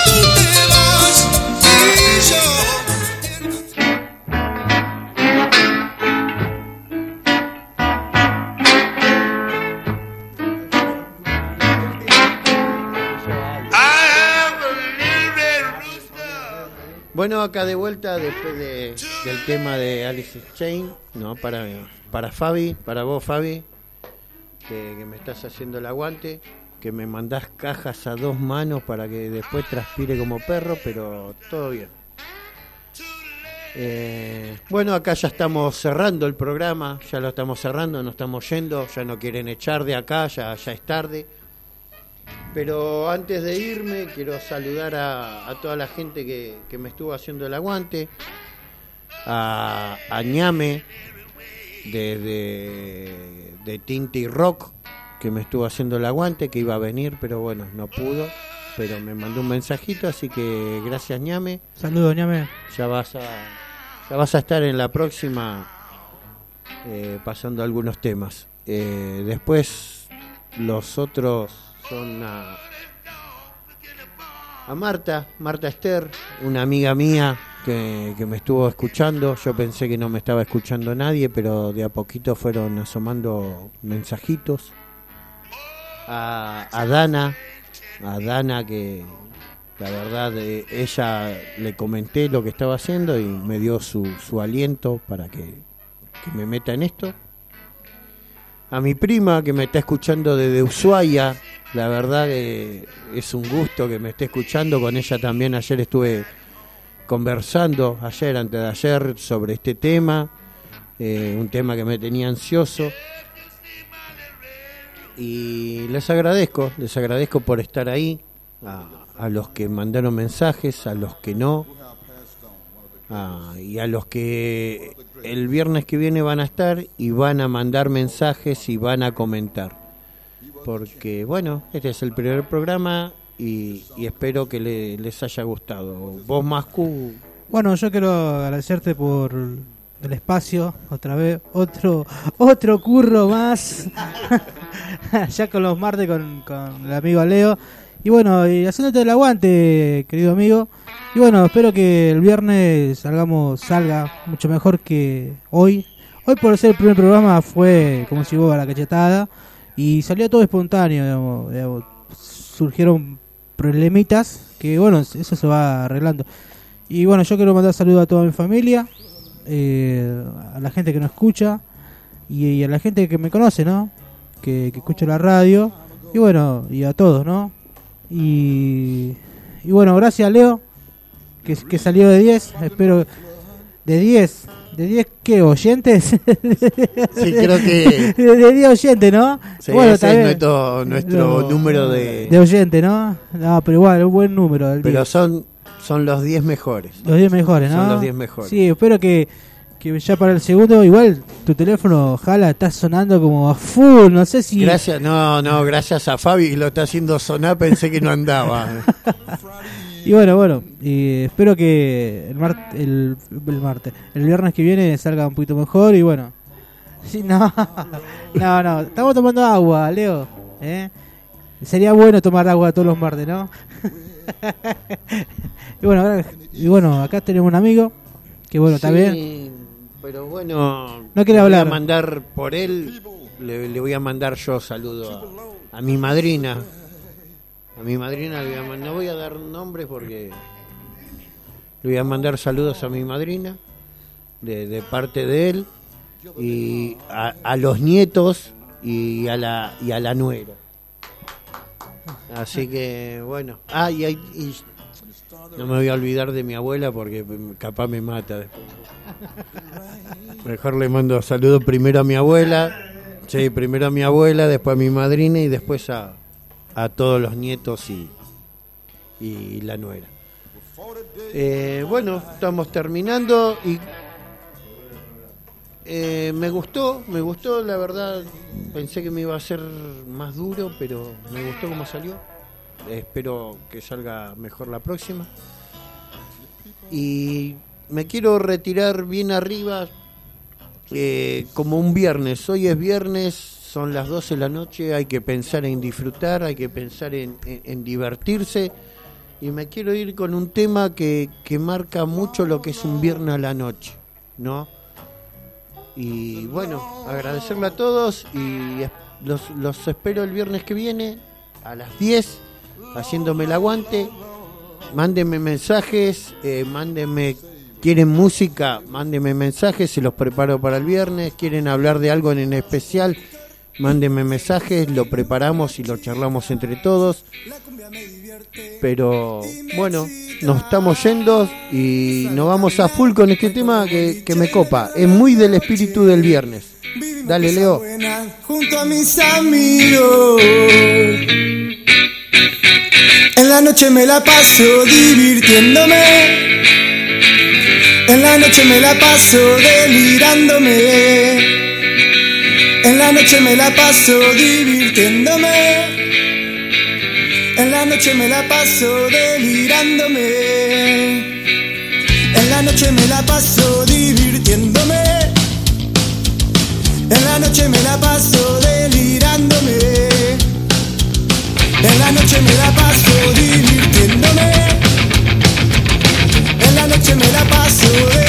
Bueno, acá de vuelta después del tema de Alice in Chains, ¿no? Para Fabi, para vos, Fabi, que me estás haciendo el aguante, que me mandás cajas a 2 manos para que después transpire como perro, pero todo bien. Bueno, acá ya estamos cerrando el programa, ya lo estamos cerrando, nos estamos yendo, ya no quieren echar de acá, ya es tarde. Pero antes de irme, quiero saludar a toda la gente que me estuvo haciendo el aguante, a Ñame de Tinti Rock, que me estuvo haciendo el aguante, que iba a venir, pero bueno, no pudo, pero me mandó un mensajito, así que gracias, Ñame. Saludos, Ñame. Ya vas a estar en la próxima pasando algunos temas. Después los otros son a Marta Esther, una amiga mía que me estuvo escuchando. Yo pensé que no me estaba escuchando nadie, pero de a poquito fueron asomando mensajitos. A Dana, que la verdad ella le comenté lo que estaba haciendo y me dio su aliento para que me meta en esto. A mi prima que me está escuchando desde Ushuaia, la verdad que es un gusto que me esté escuchando. Con ella también ayer estuve conversando, antes de ayer, sobre este tema, un tema que me tenía ansioso. Y les agradezco por estar ahí, a los que mandaron mensajes, a los que no, y a los que el viernes que viene van a estar y van a mandar mensajes y van a comentar, porque bueno, este es el primer programa y espero que les haya gustado. Vos, Mascu. Bueno, yo quiero agradecerte por el espacio, otra vez, otro curro más ya con los martes con el amigo Leo, y bueno, y haciéndote el aguante, querido amigo. Y bueno, espero que el viernes salga mucho mejor que hoy. Hoy, por ser el primer programa, fue como si hubo la cachetada y salió todo espontáneo, digamos. Surgieron problemitas que, bueno, eso se va arreglando. Y bueno, yo quiero mandar saludos a toda mi familia, a la gente que nos escucha y a la gente que me conoce, ¿no? Que escucha la radio, y bueno, y a todos, ¿no? Y bueno, gracias, Leo, que salió de 10, espero de 10, ¿qué? ¿Oyentes? Sí, creo que de 10 oyentes, ¿no? Sí, bueno, ese es nuestro número de oyentes, ¿no? No, pero igual, un buen número. Pero son los 10 mejores. Los 10 mejores, ¿no? Son los 10 mejores. Sí, espero que ya para el segundo, igual tu teléfono, ojalá, está sonando como a full, no sé si... Gracias a Fabi que lo está haciendo sonar, pensé que no andaba. Y bueno, y espero que el viernes que viene salga un poquito mejor. Y bueno, sí, no, estamos tomando agua, Leo, sería bueno tomar agua todos los martes, ¿no? Y bueno, acá tenemos un amigo que, bueno, está bien. pero bueno, no quiere hablar. Voy a mandar por él, le voy a mandar yo saludo a mi madrina. A mi madrina le voy a mandar, no voy a dar nombres porque le voy a mandar saludos a mi madrina de parte de él y a los nietos y a la nuera. Así que bueno, y no me voy a olvidar de mi abuela porque capaz me mata después. Mejor le mando saludos primero a mi abuela, sí, primero a mi abuela, después a mi madrina y después a todos los nietos y la nuera. Bueno, estamos terminando y me gustó la verdad. Pensé que me iba a ser más duro, pero me gustó cómo salió. Espero que salga mejor la próxima. Y me quiero retirar bien arriba, como un viernes. Hoy es viernes, son las 12 de la noche, hay que pensar en disfrutar, hay que pensar en divertirse. Y me quiero ir con un tema que marca mucho lo que es un viernes a la noche, ¿no? Y bueno, agradecerle a todos y los espero el viernes que viene a las 10, haciéndome el aguante. Mándenme mensajes, quieren música, mándenme mensajes, se los preparo para el viernes. Quieren hablar de algo en especial, mándenme mensajes, lo preparamos y lo charlamos entre todos. Pero bueno, nos estamos yendo y nos vamos a full con este tema que me copa. Es muy del espíritu del viernes. Dale, Leo. Junto a mis amigos, en la noche me la paso divirtiéndome, en la noche me la paso delirándome, en la noche me la paso divirtiéndome, en la noche me la paso delirándome, en la noche me la paso divirtiéndome, en la noche me la paso delirándome, en la noche me la paso divirtiéndome, en la noche me la paso